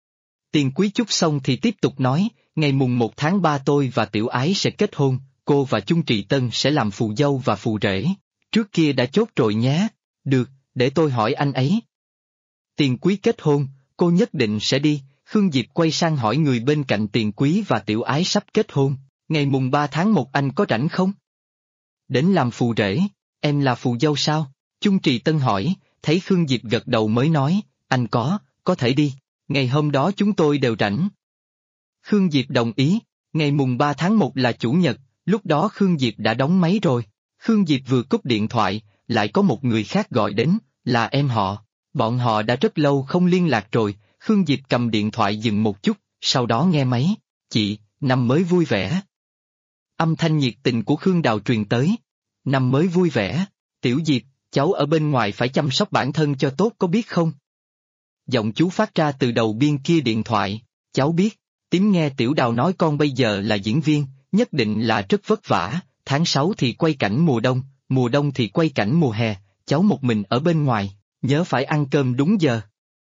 Speaker 2: Tiền Quý chúc xong thì tiếp tục nói, ngày mùng 1 tháng 3 tôi và Tiểu Ái sẽ kết hôn, cô và Chung Trì Tân sẽ làm phù dâu và phù rể. Trước kia đã chốt rồi nhé. Được, để tôi hỏi anh ấy. Tiền Quý kết hôn, cô nhất định sẽ đi. Khương Diệp quay sang hỏi người bên cạnh Tiền Quý và Tiểu Ái sắp kết hôn, ngày mùng 3 tháng 1 anh có rảnh không? Đến làm phù rể, em là phù dâu sao? Chung Trì Tân hỏi, thấy Khương Diệp gật đầu mới nói, anh có thể đi, ngày hôm đó chúng tôi đều rảnh. Khương Diệp đồng ý, ngày mùng 3 tháng 1 là chủ nhật, lúc đó Khương Diệp đã đóng máy rồi. Khương Diệp vừa cúp điện thoại, lại có một người khác gọi đến, là em họ. Bọn họ đã rất lâu không liên lạc rồi. Khương Diệp cầm điện thoại dừng một chút, sau đó nghe máy. Chị, năm mới vui vẻ. Âm thanh nhiệt tình của Khương Đào truyền tới. Năm mới vui vẻ, Tiểu Diệp, cháu ở bên ngoài phải chăm sóc bản thân cho tốt có biết không? Giọng chú phát ra từ đầu biên kia điện thoại, cháu biết. Tím nghe Tiểu Đào nói con bây giờ là diễn viên, nhất định là rất vất vả, tháng 6 thì quay cảnh mùa đông thì quay cảnh mùa hè, cháu một mình ở bên ngoài, nhớ phải ăn cơm đúng giờ.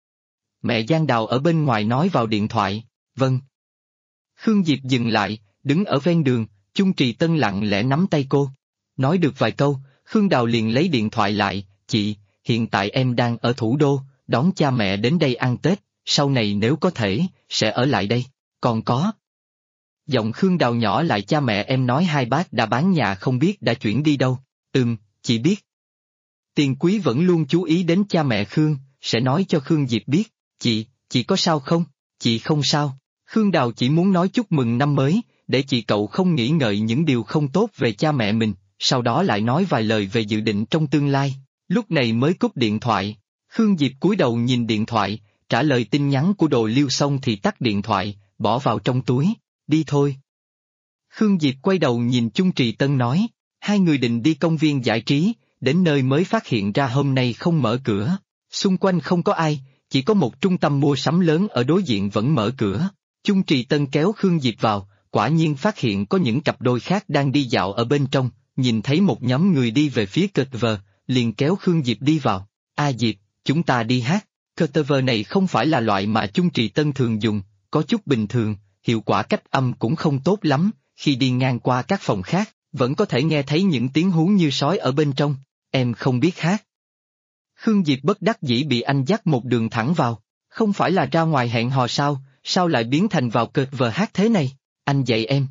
Speaker 2: Mẹ Giang Đào ở bên ngoài nói vào điện thoại, vâng. Khương Diệp dừng lại, đứng ở ven đường, Chung Trì Tân lặng lẽ nắm tay cô. Nói được vài câu, Khương Đào liền lấy điện thoại lại, chị, hiện tại em đang ở thủ đô, đón cha mẹ đến đây ăn Tết, sau này nếu có thể, sẽ ở lại đây, còn có. Giọng Khương Đào nhỏ lại cha mẹ em nói hai bác đã bán nhà không biết đã chuyển đi đâu, chị biết. Tiền Quý vẫn luôn chú ý đến cha mẹ Khương, sẽ nói cho Khương Diệp biết, chị có sao không? Chị không sao, Khương Đào chỉ muốn nói chúc mừng năm mới, để chị cậu không nghĩ ngợi những điều không tốt về cha mẹ mình, sau đó lại nói vài lời về dự định trong tương lai, lúc này mới cúp điện thoại. Khương Diệp cúi đầu nhìn điện thoại, trả lời tin nhắn của Đồ Liêu xong thì tắt điện thoại, bỏ vào trong túi, đi thôi. Khương Diệp quay đầu nhìn Chung Trì Tân nói, hai người định đi công viên giải trí, đến nơi mới phát hiện ra hôm nay không mở cửa, xung quanh không có ai, chỉ có một trung tâm mua sắm lớn ở đối diện vẫn mở cửa. Chung Trì Tân kéo Khương Diệp vào, quả nhiên phát hiện có những cặp đôi khác đang đi dạo ở bên trong, nhìn thấy một nhóm người đi về phía cover, liền kéo Khương Diệp đi vào. Diệp, chúng ta đi hát. Cover này không phải là loại mà Chung Trì Tân thường dùng, có chút bình thường, hiệu quả cách âm cũng không tốt lắm, khi đi ngang qua các phòng khác, vẫn có thể nghe thấy những tiếng hú như sói ở bên trong, em không biết hát. Khương Diệp bất đắc dĩ bị anh dắt một đường thẳng vào, không phải là ra ngoài hẹn hò sao lại biến thành vào cover hát thế này, anh dạy em.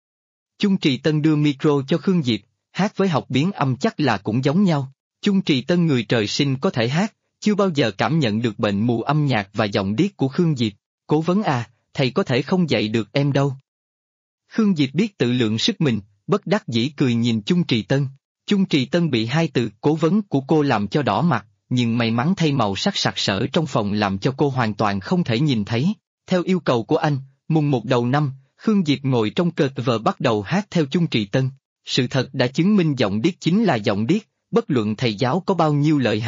Speaker 2: Chung Trì Tân đưa micro cho Khương Diệp, hát với học biến âm chắc là cũng giống nhau. Chung Trì Tân người trời sinh có thể hát, chưa bao giờ cảm nhận được bệnh mù âm nhạc và giọng điếc của Khương Diệp. Cố vấn thầy có thể không dạy được em đâu. Khương Diệp biết tự lượng sức mình, bất đắc dĩ cười nhìn Chung Trì Tân. Chung Trì Tân bị hai từ cố vấn của cô làm cho đỏ mặt, nhưng may mắn thay màu sắc sặc sỡ trong phòng làm cho cô hoàn toàn không thể nhìn thấy. Theo yêu cầu của anh, mùng 1 đầu năm, Khương Diệp ngồi trong cover bắt đầu hát theo Chung Trì Tân. Sự thật đã chứng minh giọng điếc chính là giọng điếc, bất luận thầy giáo có bao nhiêu lợi hại,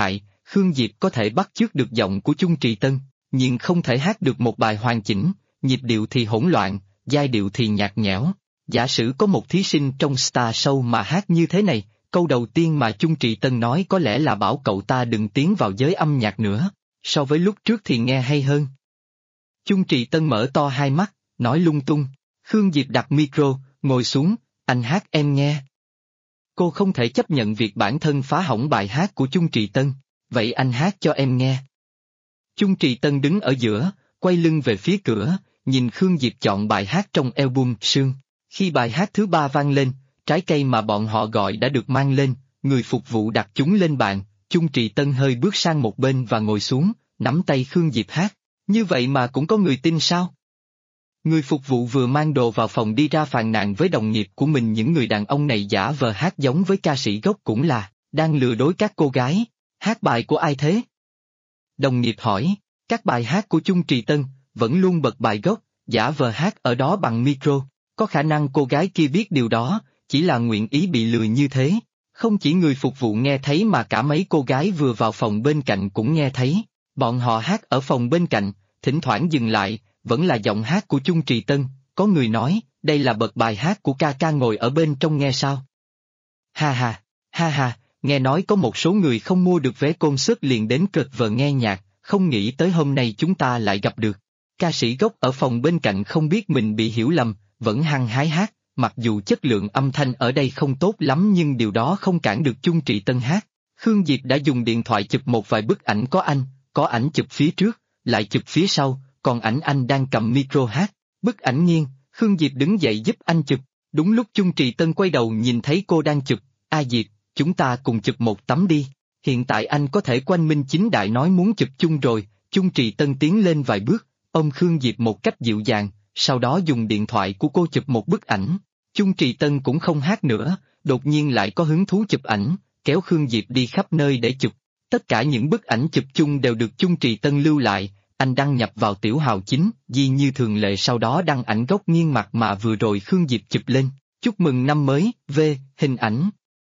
Speaker 2: Khương Diệp có thể bắt chước được giọng của Chung Trì Tân, nhưng không thể hát được một bài hoàn chỉnh, nhịp điệu thì hỗn loạn, giai điệu thì nhạt nhẽo. Giả sử có một thí sinh trong Star Show mà hát như thế này, câu đầu tiên mà Chung Trì Tân nói có lẽ là bảo cậu ta đừng tiến vào giới âm nhạc nữa, so với lúc trước thì nghe hay hơn. Chung Trì Tân mở to hai mắt, nói lung tung. Khương Diệp đặt micro, ngồi xuống, anh hát em nghe. Cô không thể chấp nhận việc bản thân phá hỏng bài hát của Chung Trì Tân, vậy anh hát cho em nghe. Chung Trì Tân đứng ở giữa, quay lưng về phía cửa, nhìn Khương Diệp chọn bài hát trong album Sương. Khi bài hát thứ ba vang lên, trái cây mà bọn họ gọi đã được mang lên, người phục vụ đặt chúng lên bàn, Chung Trì Tân hơi bước sang một bên và ngồi xuống, nắm tay Khương Diệp hát. Như vậy mà cũng có người tin sao? Người phục vụ vừa mang đồ vào phòng đi ra phàn nàn với đồng nghiệp của mình, những người đàn ông này giả vờ hát giống với ca sĩ gốc cũng là, đang lừa dối các cô gái. Hát bài của ai thế? Đồng nghiệp hỏi, các bài hát của Chung Trì Tân, vẫn luôn bật bài gốc, giả vờ hát ở đó bằng micro. Có khả năng cô gái kia biết điều đó, chỉ là nguyện ý bị lừa như thế. Không chỉ người phục vụ nghe thấy mà cả mấy cô gái vừa vào phòng bên cạnh cũng nghe thấy. Bọn họ hát ở phòng bên cạnh, thỉnh thoảng dừng lại, vẫn là giọng hát của Chung Trì Tân. Có người nói, đây là bật bài hát của ca ca ngồi ở bên trong nghe sao? Ha ha, nghe nói có một số người không mua được vé concert liền đến cợt vờ nghe nhạc, không nghĩ tới hôm nay chúng ta lại gặp được. Ca sĩ gốc ở phòng bên cạnh không biết mình bị hiểu lầm, vẫn hăng hái hát, mặc dù chất lượng âm thanh ở đây không tốt lắm nhưng điều đó không cản được Chung Trì Tân hát. Khương Diệp đã dùng điện thoại chụp một vài bức ảnh có ảnh chụp phía trước, lại chụp phía sau, còn ảnh anh đang cầm micro hát. Bức ảnh nghiêng, Khương Diệp đứng dậy giúp anh chụp, đúng lúc Chung Trì Tân quay đầu nhìn thấy cô đang chụp, Diệp, chúng ta cùng chụp một tấm đi, hiện tại anh có thể quang minh chính đại nói muốn chụp chung rồi. Chung Trì Tân tiến lên vài bước, ôm Khương Diệp một cách dịu dàng, sau đó dùng điện thoại của cô chụp một bức ảnh. Chung Trì Tân cũng không hát nữa, đột nhiên lại có hứng thú chụp ảnh, kéo Khương Diệp đi khắp nơi để chụp. Tất cả những bức ảnh chụp chung đều được Chung Trì Tân lưu lại, anh đăng nhập vào tiểu hào chính, như thường lệ, sau đó đăng ảnh góc nghiêng mặt mà vừa rồi Khương Diệp chụp lên. Chúc mừng năm mới, hình ảnh.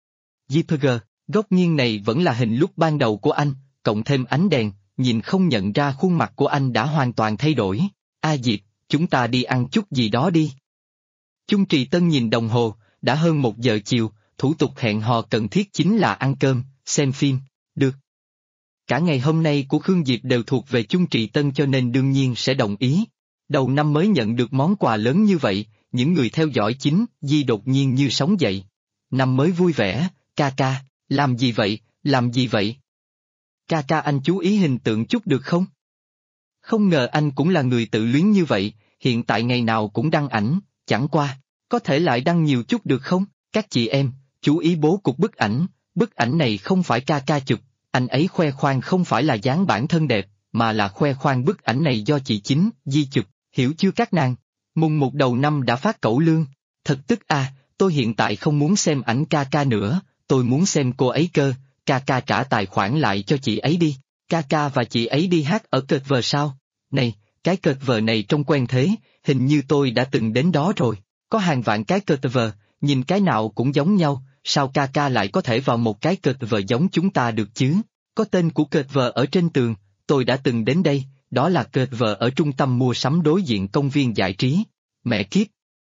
Speaker 2: JPG, góc nghiêng này vẫn là hình lúc ban đầu của anh, cộng thêm ánh đèn, nhìn không nhận ra khuôn mặt của anh đã hoàn toàn thay đổi. Diệp, chúng ta đi ăn chút gì đó đi. Chung Trì Tân nhìn đồng hồ, đã hơn 1 giờ chiều, thủ tục hẹn hò cần thiết chính là ăn cơm, xem phim, được. Cả ngày hôm nay của Khương Diệp đều thuộc về Chung Trì Tân cho nên đương nhiên sẽ đồng ý. Đầu năm mới nhận được món quà lớn như vậy, những người theo dõi chính, đột nhiên như sống dậy. Năm mới vui vẻ, ca ca, làm gì vậy? Ca ca anh chú ý hình tượng chút được không? Không ngờ anh cũng là người tự luyến như vậy, hiện tại ngày nào cũng đăng ảnh, chẳng qua, có thể lại đăng nhiều chút được không? Các chị em, chú ý bố cục bức ảnh này không phải ca ca chụp, anh ấy khoe khoang không phải là dáng bản thân đẹp, mà là khoe khoang bức ảnh này do chị chính, chụp, hiểu chưa các nàng? Mùng 1 đầu năm đã phát cẩu lương, thật tức tôi hiện tại không muốn xem ảnh ca ca nữa, tôi muốn xem cô ấy cơ, ca ca trả tài khoản lại cho chị ấy đi, ca ca và chị ấy đi hát ở cợt vờ sao? Này, cái cợt vờ này trông quen thế, hình như tôi đã từng đến đó rồi, có hàng vạn cái cợt vờ, nhìn cái nào cũng giống nhau, sao ca ca lại có thể vào một cái cợt vờ giống chúng ta được chứ? Có tên của cợt vờ ở trên tường, tôi đã từng đến đây, đó là cợt vờ ở trung tâm mua sắm đối diện công viên giải trí. Mẹ kiếp!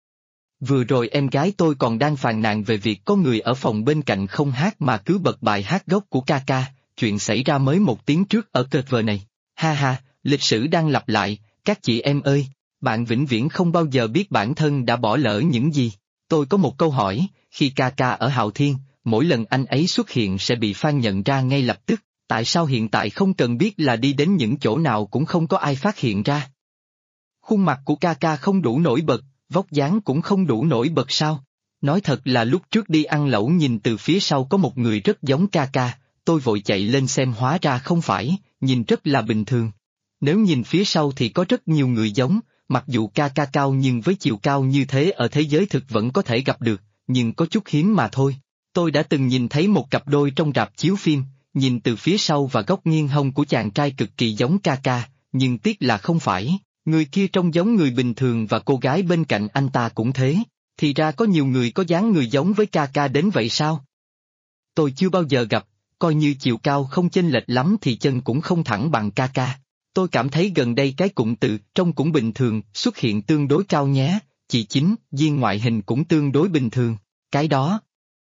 Speaker 2: Vừa rồi em gái tôi còn đang phàn nàn về việc có người ở phòng bên cạnh không hát mà cứ bật bài hát gốc của ca ca, chuyện xảy ra mới 1 tiếng trước ở cợt vờ này. Ha, lịch sử đang lặp lại, các chị em ơi, bạn vĩnh viễn không bao giờ biết bản thân đã bỏ lỡ những gì. Tôi có một câu hỏi, khi ca ca ở Hạo Thiên, mỗi lần anh ấy xuất hiện sẽ bị fan nhận ra ngay lập tức, tại sao hiện tại không cần biết là đi đến những chỗ nào cũng không có ai phát hiện ra? Khuôn mặt của ca ca không đủ nổi bật, vóc dáng cũng không đủ nổi bật sao? Nói thật là lúc trước đi ăn lẩu nhìn từ phía sau có một người rất giống ca ca, tôi vội chạy lên xem hóa ra không phải, nhìn rất là bình thường. Nếu nhìn phía sau thì có rất nhiều người giống, mặc dù ca ca cao nhưng với chiều cao như thế ở thế giới thực vẫn có thể gặp được, nhưng có chút hiếm mà thôi. Tôi đã từng nhìn thấy một cặp đôi trong rạp chiếu phim, nhìn từ phía sau và góc nghiêng hông của chàng trai cực kỳ giống ca ca, nhưng tiếc là không phải, người kia trông giống người bình thường và cô gái bên cạnh anh ta cũng thế, thì ra có nhiều người có dáng người giống với ca ca đến vậy sao? Tôi chưa bao giờ gặp, coi như chiều cao không chênh lệch lắm thì chân cũng không thẳng bằng ca ca. Tôi cảm thấy gần đây cái cụm từ trông cũng bình thường xuất hiện tương đối cao nhé, chị Chính, Duyên ngoại hình cũng tương đối bình thường, cái đó.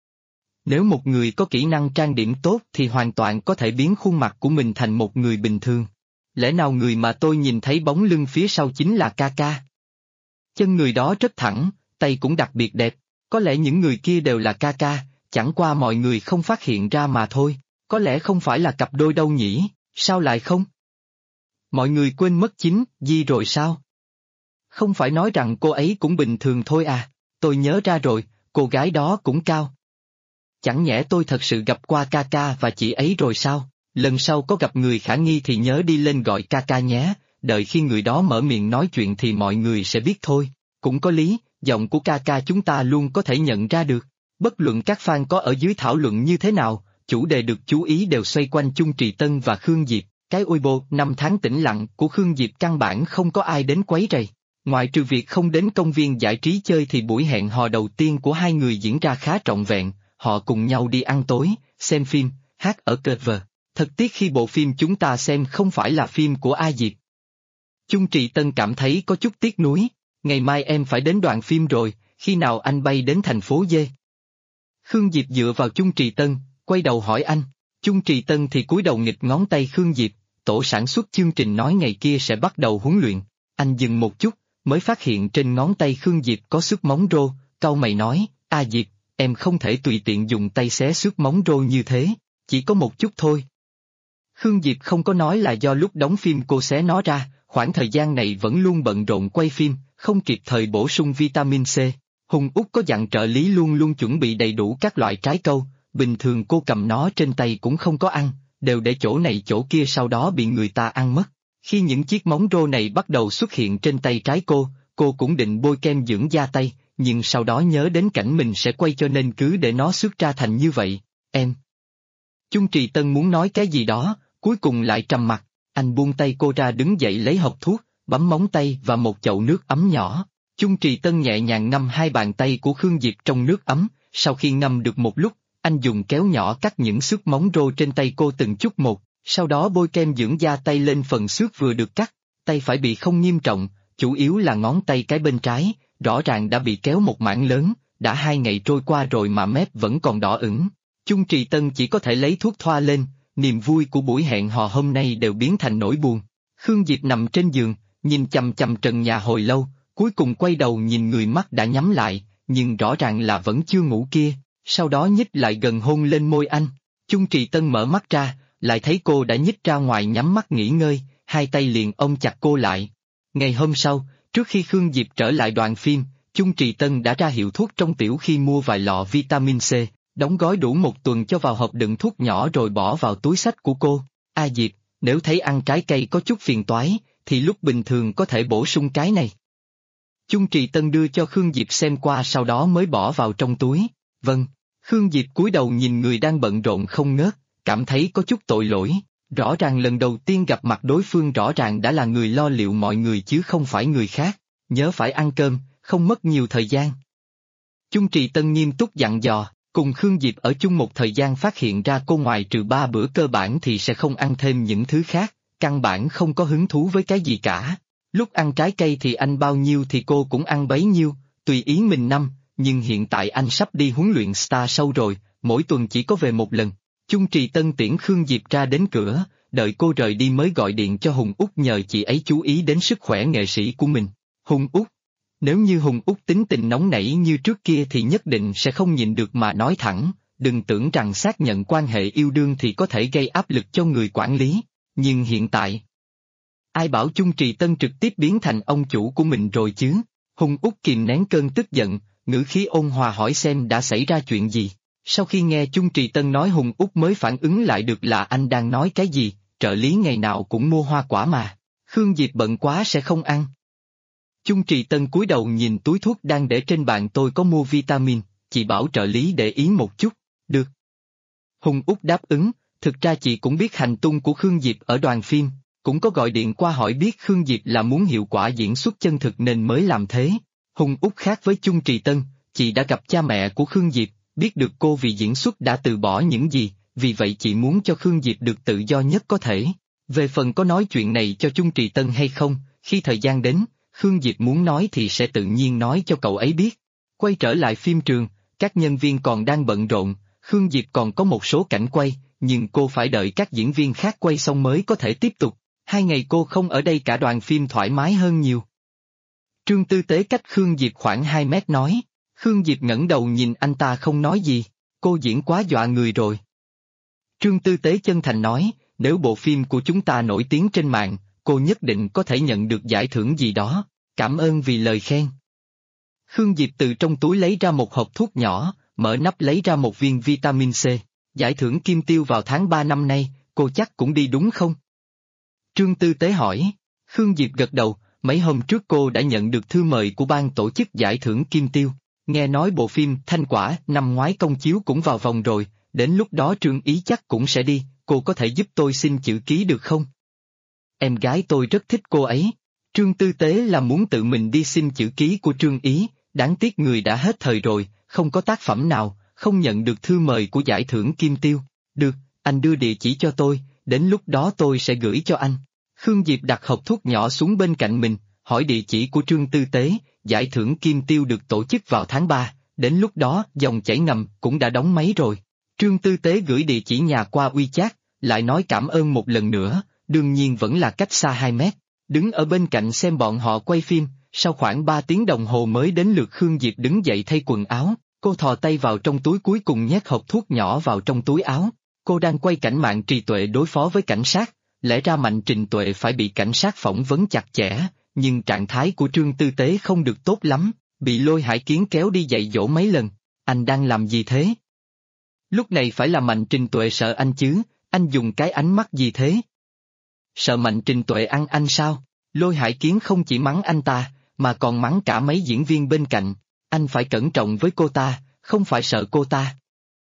Speaker 2: Nếu một người có kỹ năng trang điểm tốt thì hoàn toàn có thể biến khuôn mặt của mình thành một người bình thường. Lẽ nào người mà tôi nhìn thấy bóng lưng phía sau chính là ca ca? Chân người đó rất thẳng, tay cũng đặc biệt đẹp, có lẽ những người kia đều là ca ca, chẳng qua mọi người không phát hiện ra mà thôi, có lẽ không phải là cặp đôi đâu nhỉ, sao lại không? Mọi người quên mất Chính, Di rồi sao? Không phải nói rằng cô ấy cũng bình thường thôi à, tôi nhớ ra rồi, cô gái đó cũng cao. Chẳng nhẽ tôi thật sự gặp qua ca ca và chị ấy rồi sao? Lần sau có gặp người khả nghi thì nhớ đi lên gọi ca ca nhé, đợi khi người đó mở miệng nói chuyện thì mọi người sẽ biết thôi. Cũng có lý, giọng của ca ca chúng ta luôn có thể nhận ra được. Bất luận các fan có ở dưới thảo luận như thế nào, chủ đề được chú ý đều xoay quanh Chung Trì Tân và Khương Diệp. Cái Weibo 5 tháng tĩnh lặng của Khương Diệp căn bản không có ai đến quấy rầy. Ngoài trừ việc không đến công viên giải trí chơi thì buổi hẹn hò đầu tiên của hai người diễn ra khá trọn vẹn, họ cùng nhau đi ăn tối, xem phim, hát ở cover. Thật tiếc khi bộ phim chúng ta xem không phải là phim của A Diệp. Chung Trì Tân cảm thấy có chút tiếc nuối, ngày mai em phải đến đoàn phim rồi, khi nào anh bay đến thành phố D? Khương Diệp dựa vào Chung Trì Tân, quay đầu hỏi anh. Chung Trì Tân thì cúi đầu nghịch ngón tay Khương Diệp, tổ sản xuất chương trình nói ngày kia sẽ bắt đầu huấn luyện. Anh dừng một chút, mới phát hiện trên ngón tay Khương Diệp có xước móng rô, cau mày nói, A Diệp, em không thể tùy tiện dùng tay xé xước móng rô như thế, chỉ có một chút thôi. Khương Diệp không có nói là do lúc đóng phim cô xé nó ra, khoảng thời gian này vẫn luôn bận rộn quay phim, không kịp thời bổ sung vitamin C. Hùng Út có dặn trợ lý luôn luôn chuẩn bị đầy đủ các loại trái câu, bình thường cô cầm nó trên tay cũng không có ăn, đều để chỗ này chỗ kia sau đó bị người ta ăn mất. Khi những chiếc móng rô này bắt đầu xuất hiện trên tay trái cô cũng định bôi kem dưỡng da tay, nhưng sau đó nhớ đến cảnh mình sẽ quay cho nên cứ để nó xuất ra thành như vậy. Em. Chung Trì Tân muốn nói cái gì đó, cuối cùng lại trầm mặc, anh buông tay cô ra đứng dậy lấy hộp thuốc, bấm móng tay và một chậu nước ấm nhỏ. Chung Trì Tân nhẹ nhàng ngâm hai bàn tay của Khương Diệp trong nước ấm, sau khi ngâm được một lúc, anh dùng kéo nhỏ cắt những xước móng rô trên tay cô từng chút một, sau đó bôi kem dưỡng da tay lên phần xước vừa được cắt, tay phải bị không nghiêm trọng, chủ yếu là ngón tay cái bên trái, rõ ràng đã bị kéo một mảng lớn, đã 2 ngày trôi qua rồi mà mép vẫn còn đỏ ửng. Chung Trì Tân chỉ có thể lấy thuốc thoa lên, niềm vui của buổi hẹn hò hôm nay đều biến thành nỗi buồn. Khương Diệp nằm trên giường, nhìn chằm chằm trần nhà hồi lâu, cuối cùng quay đầu nhìn người mắt đã nhắm lại, nhưng rõ ràng là vẫn chưa ngủ kia, sau đó nhích lại gần hôn lên môi anh. Chung Trì Tân mở mắt ra, lại thấy cô đã nhích ra ngoài nhắm mắt nghỉ ngơi, hai tay liền ôm chặt cô lại. Ngày hôm sau, trước khi Khương Diệp trở lại đoàn phim, Chung Trì Tân đã ra hiệu thuốc trong tiểu khi mua vài lọ vitamin C, đóng gói đủ 1 tuần cho vào hộp đựng thuốc nhỏ rồi bỏ vào túi xách của cô. A Diệp, nếu thấy ăn trái cây có chút phiền toái, thì lúc bình thường có thể bổ sung cái này. Chung Trì Tân đưa cho Khương Diệp xem qua sau đó mới bỏ vào trong túi. Vâng, Khương Diệp cúi đầu nhìn người đang bận rộn không ngớt, cảm thấy có chút tội lỗi. Rõ ràng lần đầu tiên gặp mặt đối phương rõ ràng đã là người lo liệu mọi người chứ không phải người khác, nhớ phải ăn cơm, không mất nhiều thời gian. Chung Trì Tân nghiêm túc dặn dò, cùng Khương Diệp ở chung một thời gian phát hiện ra cô ngoài trừ 3 bữa cơ bản thì sẽ không ăn thêm những thứ khác, căn bản không có hứng thú với cái gì cả. Lúc ăn trái cây thì anh bao nhiêu thì cô cũng ăn bấy nhiêu, tùy ý mình năm, nhưng hiện tại anh sắp đi huấn luyện Star Show rồi, mỗi tuần chỉ có về 1 lần. Chung Trì Tân tiễn Khương Diệp ra đến cửa, đợi cô rời đi mới gọi điện cho Hùng Út nhờ chị ấy chú ý đến sức khỏe nghệ sĩ của mình. Hùng Út. Nếu như Hùng Út tính tình nóng nảy như trước kia thì nhất định sẽ không nhịn được mà nói thẳng, đừng tưởng rằng xác nhận quan hệ yêu đương thì có thể gây áp lực cho người quản lý, nhưng hiện tại... Ai bảo Chung Trì Tân trực tiếp biến thành ông chủ của mình rồi chứ? Hùng Út kìm nén cơn tức giận, ngữ khí ôn hòa hỏi xem đã xảy ra chuyện gì. Sau khi nghe Chung Trì Tân nói Hùng Út mới phản ứng lại được là anh đang nói cái gì, trợ lý ngày nào cũng mua hoa quả mà. Khương Diệp bận quá sẽ không ăn. Chung Trì Tân cúi đầu nhìn túi thuốc đang để trên bàn tôi có mua vitamin, chị bảo trợ lý để ý một chút, được. Hùng Út đáp ứng, thực ra chị cũng biết hành tung của Khương Diệp ở đoàn phim, cũng có gọi điện qua hỏi biết Khương Diệp là muốn hiệu quả diễn xuất chân thực nên mới làm thế. Hùng Út khác với Chung Trì Tân, chị đã gặp cha mẹ của Khương Diệp, biết được cô vì diễn xuất đã từ bỏ những gì, vì vậy chị muốn cho Khương Diệp được tự do nhất có thể. Về phần có nói chuyện này cho Chung Trì Tân hay không, khi thời gian đến, Khương Diệp muốn nói thì sẽ tự nhiên nói cho cậu ấy biết. Quay trở lại phim trường, các nhân viên còn đang bận rộn, Khương Diệp còn có một số cảnh quay, nhưng cô phải đợi các diễn viên khác quay xong mới có thể tiếp tục. 2 ngày cô không ở đây cả đoàn phim thoải mái hơn nhiều. Trương Tư Tế cách Khương Diệp khoảng 2 mét nói. Khương Diệp ngẩng đầu nhìn anh ta không nói gì, cô diễn quá dọa người rồi. Trương Tư Tế chân thành nói, nếu bộ phim của chúng ta nổi tiếng trên mạng, cô nhất định có thể nhận được giải thưởng gì đó, cảm ơn vì lời khen. Khương Diệp từ trong túi lấy ra một hộp thuốc nhỏ, mở nắp lấy ra một viên vitamin C, giải thưởng Kim Tiêu vào tháng 3 năm nay, cô chắc cũng đi đúng không? Trương Tư Tế hỏi. Khương Diệp gật đầu, mấy hôm trước cô đã nhận được thư mời của ban tổ chức giải thưởng Kim Tiêu. Nghe nói bộ phim Thanh Quả năm ngoái công chiếu cũng vào vòng rồi, đến lúc đó Trương Ý chắc cũng sẽ đi, cô có thể giúp tôi xin chữ ký được không? Em gái tôi rất thích cô ấy. Trương Tư Tế là muốn tự mình đi xin chữ ký của Trương Ý, đáng tiếc người đã hết thời rồi, không có tác phẩm nào, không nhận được thư mời của giải thưởng Kim Tiêu. Được, anh đưa địa chỉ cho tôi, đến lúc đó tôi sẽ gửi cho anh. Khương Diệp đặt hộp thuốc nhỏ xuống bên cạnh mình, hỏi địa chỉ của Trương Tư Tế, giải thưởng Kim Tiêu được tổ chức vào tháng 3, đến lúc đó dòng chảy ngầm cũng đã đóng máy rồi. Trương Tư Tế gửi địa chỉ nhà qua WeChat, lại nói cảm ơn một lần nữa, đương nhiên vẫn là cách xa 2 mét, đứng ở bên cạnh xem bọn họ quay phim, sau khoảng 3 tiếng đồng hồ mới đến lượt Khương Diệp đứng dậy thay quần áo, cô thò tay vào trong túi cuối cùng nhét hộp thuốc nhỏ vào trong túi áo, cô đang quay cảnh Mạnh Trì Tuệ đối phó với cảnh sát, lẽ ra Mạnh Trình Tuệ phải bị cảnh sát phỏng vấn chặt chẽ, nhưng trạng thái của Trương Tư Tế không được tốt lắm, bị Lôi Hải Kiến kéo đi dạy dỗ mấy lần, anh đang làm gì thế? Lúc này phải là Mạnh Trình Tuệ sợ anh chứ, anh dùng cái ánh mắt gì thế? Sợ Mạnh Trình Tuệ ăn anh sao? Lôi Hải Kiến không chỉ mắng anh ta, mà còn mắng cả mấy diễn viên bên cạnh, anh phải cẩn trọng với cô ta, không phải sợ cô ta.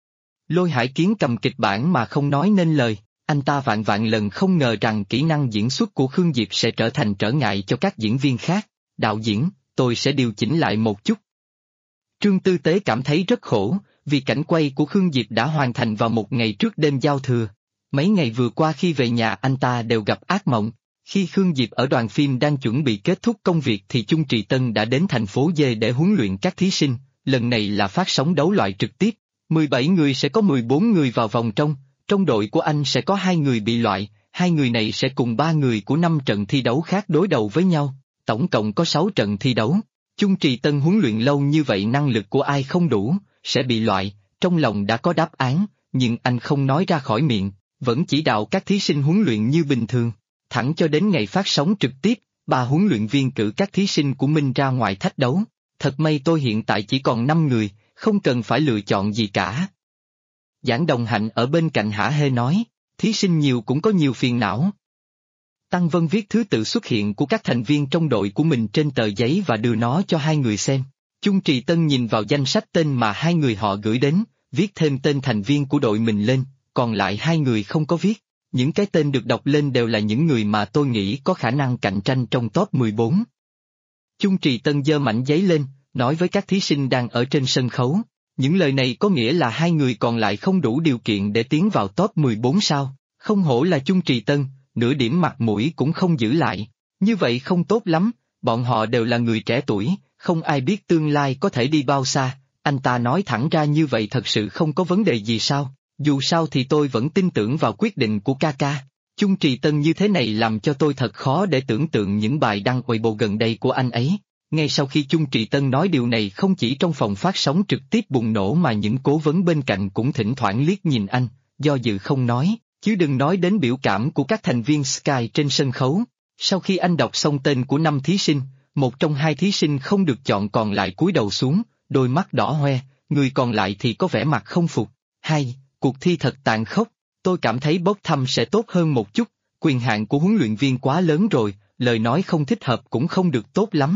Speaker 2: Lôi Hải Kiến cầm kịch bản mà không nói nên lời, anh ta vạn vạn lần không ngờ rằng kỹ năng diễn xuất của Khương Diệp sẽ trở thành trở ngại cho các diễn viên khác. Đạo diễn, tôi sẽ điều chỉnh lại một chút. Trương Tư Tế cảm thấy rất khổ, vì cảnh quay của Khương Diệp đã hoàn thành vào một ngày trước đêm giao thừa. Mấy ngày vừa qua khi về nhà anh ta đều gặp ác mộng. Khi Khương Diệp ở đoàn phim đang chuẩn bị kết thúc công việc thì Chung Trì Tân đã đến thành phố D để huấn luyện các thí sinh, lần này là phát sóng đấu loại trực tiếp. 17 người sẽ có 14 người vào vòng trong đội của anh sẽ có 2 người bị loại, 2 người này sẽ cùng 3 người của 5 trận thi đấu khác đối đầu với nhau, tổng cộng có 6 trận thi đấu. Chung Trì Tân huấn luyện lâu như vậy năng lực của ai không đủ, sẽ bị loại, trong lòng đã có đáp án, nhưng anh không nói ra khỏi miệng, vẫn chỉ đạo các thí sinh huấn luyện như bình thường. Thẳng cho đến ngày phát sóng trực tiếp, bà huấn luyện viên cử các thí sinh của mình ra ngoài thách đấu. Thật may tôi hiện tại chỉ còn 5 người, không cần phải lựa chọn gì cả. Giảng Đồng Hạnh ở bên cạnh hả hê nói, thí sinh nhiều cũng có nhiều phiền não. Tăng Vân viết thứ tự xuất hiện của các thành viên trong đội của mình trên tờ giấy và đưa nó cho 2 người xem. Chung Trì Tân nhìn vào danh sách tên mà 2 người họ gửi đến, viết thêm tên thành viên của đội mình lên, còn lại 2 người không có viết. Những cái tên được đọc lên đều là những người mà tôi nghĩ có khả năng cạnh tranh trong top 14. Chung Trì Tân giơ mảnh giấy lên, nói với các thí sinh đang ở trên sân khấu. Những lời này có nghĩa là 2 người còn lại không đủ điều kiện để tiến vào top 14 sao? Không hổ là Chung Trì Tân, nửa điểm mặt mũi cũng không giữ lại. Như vậy không tốt lắm, bọn họ đều là người trẻ tuổi, không ai biết tương lai có thể đi bao xa. Anh ta nói thẳng ra như vậy thật sự không có vấn đề gì sao? Dù sao thì tôi vẫn tin tưởng vào quyết định của ca. Chung Trì Tân như thế này làm cho tôi thật khó để tưởng tượng những bài đăng Weibo gần đây của anh ấy. Ngay sau khi Chung Trì Tân nói điều này không chỉ trong phòng phát sóng trực tiếp bùng nổ mà những cố vấn bên cạnh cũng thỉnh thoảng liếc nhìn anh, do dự không nói, chứ đừng nói đến biểu cảm của các thành viên Sky trên sân khấu. Sau khi anh đọc xong tên của 5 thí sinh, một trong 2 thí sinh không được chọn còn lại cúi đầu xuống, đôi mắt đỏ hoe, người còn lại thì có vẻ mặt không phục. Cuộc thi thật tàn khốc, tôi cảm thấy bốc thăm sẽ tốt hơn một chút, quyền hạn của huấn luyện viên quá lớn rồi, lời nói không thích hợp cũng không được tốt lắm.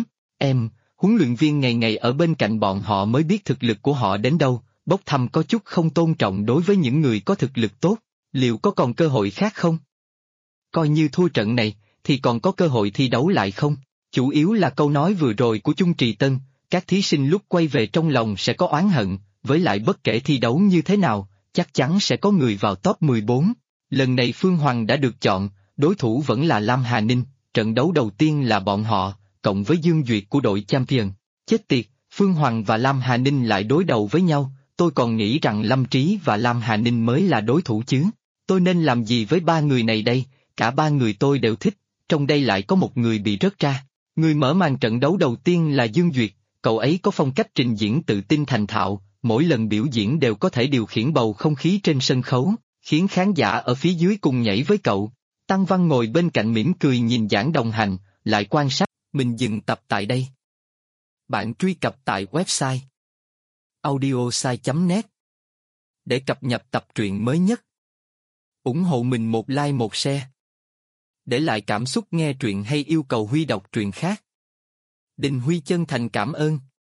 Speaker 2: Huấn luyện viên ngày ngày ở bên cạnh bọn họ mới biết thực lực của họ đến đâu, bốc thăm có chút không tôn trọng đối với những người có thực lực tốt, liệu có còn cơ hội khác không? Coi như thua trận này, thì còn có cơ hội thi đấu lại không? Chủ yếu là câu nói vừa rồi của Chung Trì Tân, các thí sinh lúc quay về trong lòng sẽ có oán hận, với lại bất kể thi đấu như thế nào, chắc chắn sẽ có người vào top 14. Lần này Phương Hoàng đã được chọn, đối thủ vẫn là Lam Hà Ninh, trận đấu đầu tiên là bọn họ, cộng với Dương Duyệt của đội Champion. Chết tiệt, Phương Hoàng và Lam Hà Ninh lại đối đầu với nhau, tôi còn nghĩ rằng Lâm Trí và Lam Hà Ninh mới là đối thủ chứ. Tôi nên làm gì với ba người này đây, cả ba người tôi đều thích, trong đây lại có một người bị rớt ra. Người mở màn trận đấu đầu tiên là Dương Duyệt, cậu ấy có phong cách trình diễn tự tin thành thạo, mỗi lần biểu diễn đều có thể điều khiển bầu không khí trên sân khấu, khiến khán giả ở phía dưới cùng nhảy với cậu. Tăng Văn ngồi bên cạnh mỉm cười nhìn giảng đồng hành, lại quan sát. Mình dừng tập tại đây. Bạn truy cập tại website audiosai.net để cập nhật tập truyện mới nhất. Ủng hộ mình một like một share. Để lại cảm xúc nghe truyện hay yêu cầu Huy đọc truyện khác. Đình Huy chân thành cảm ơn.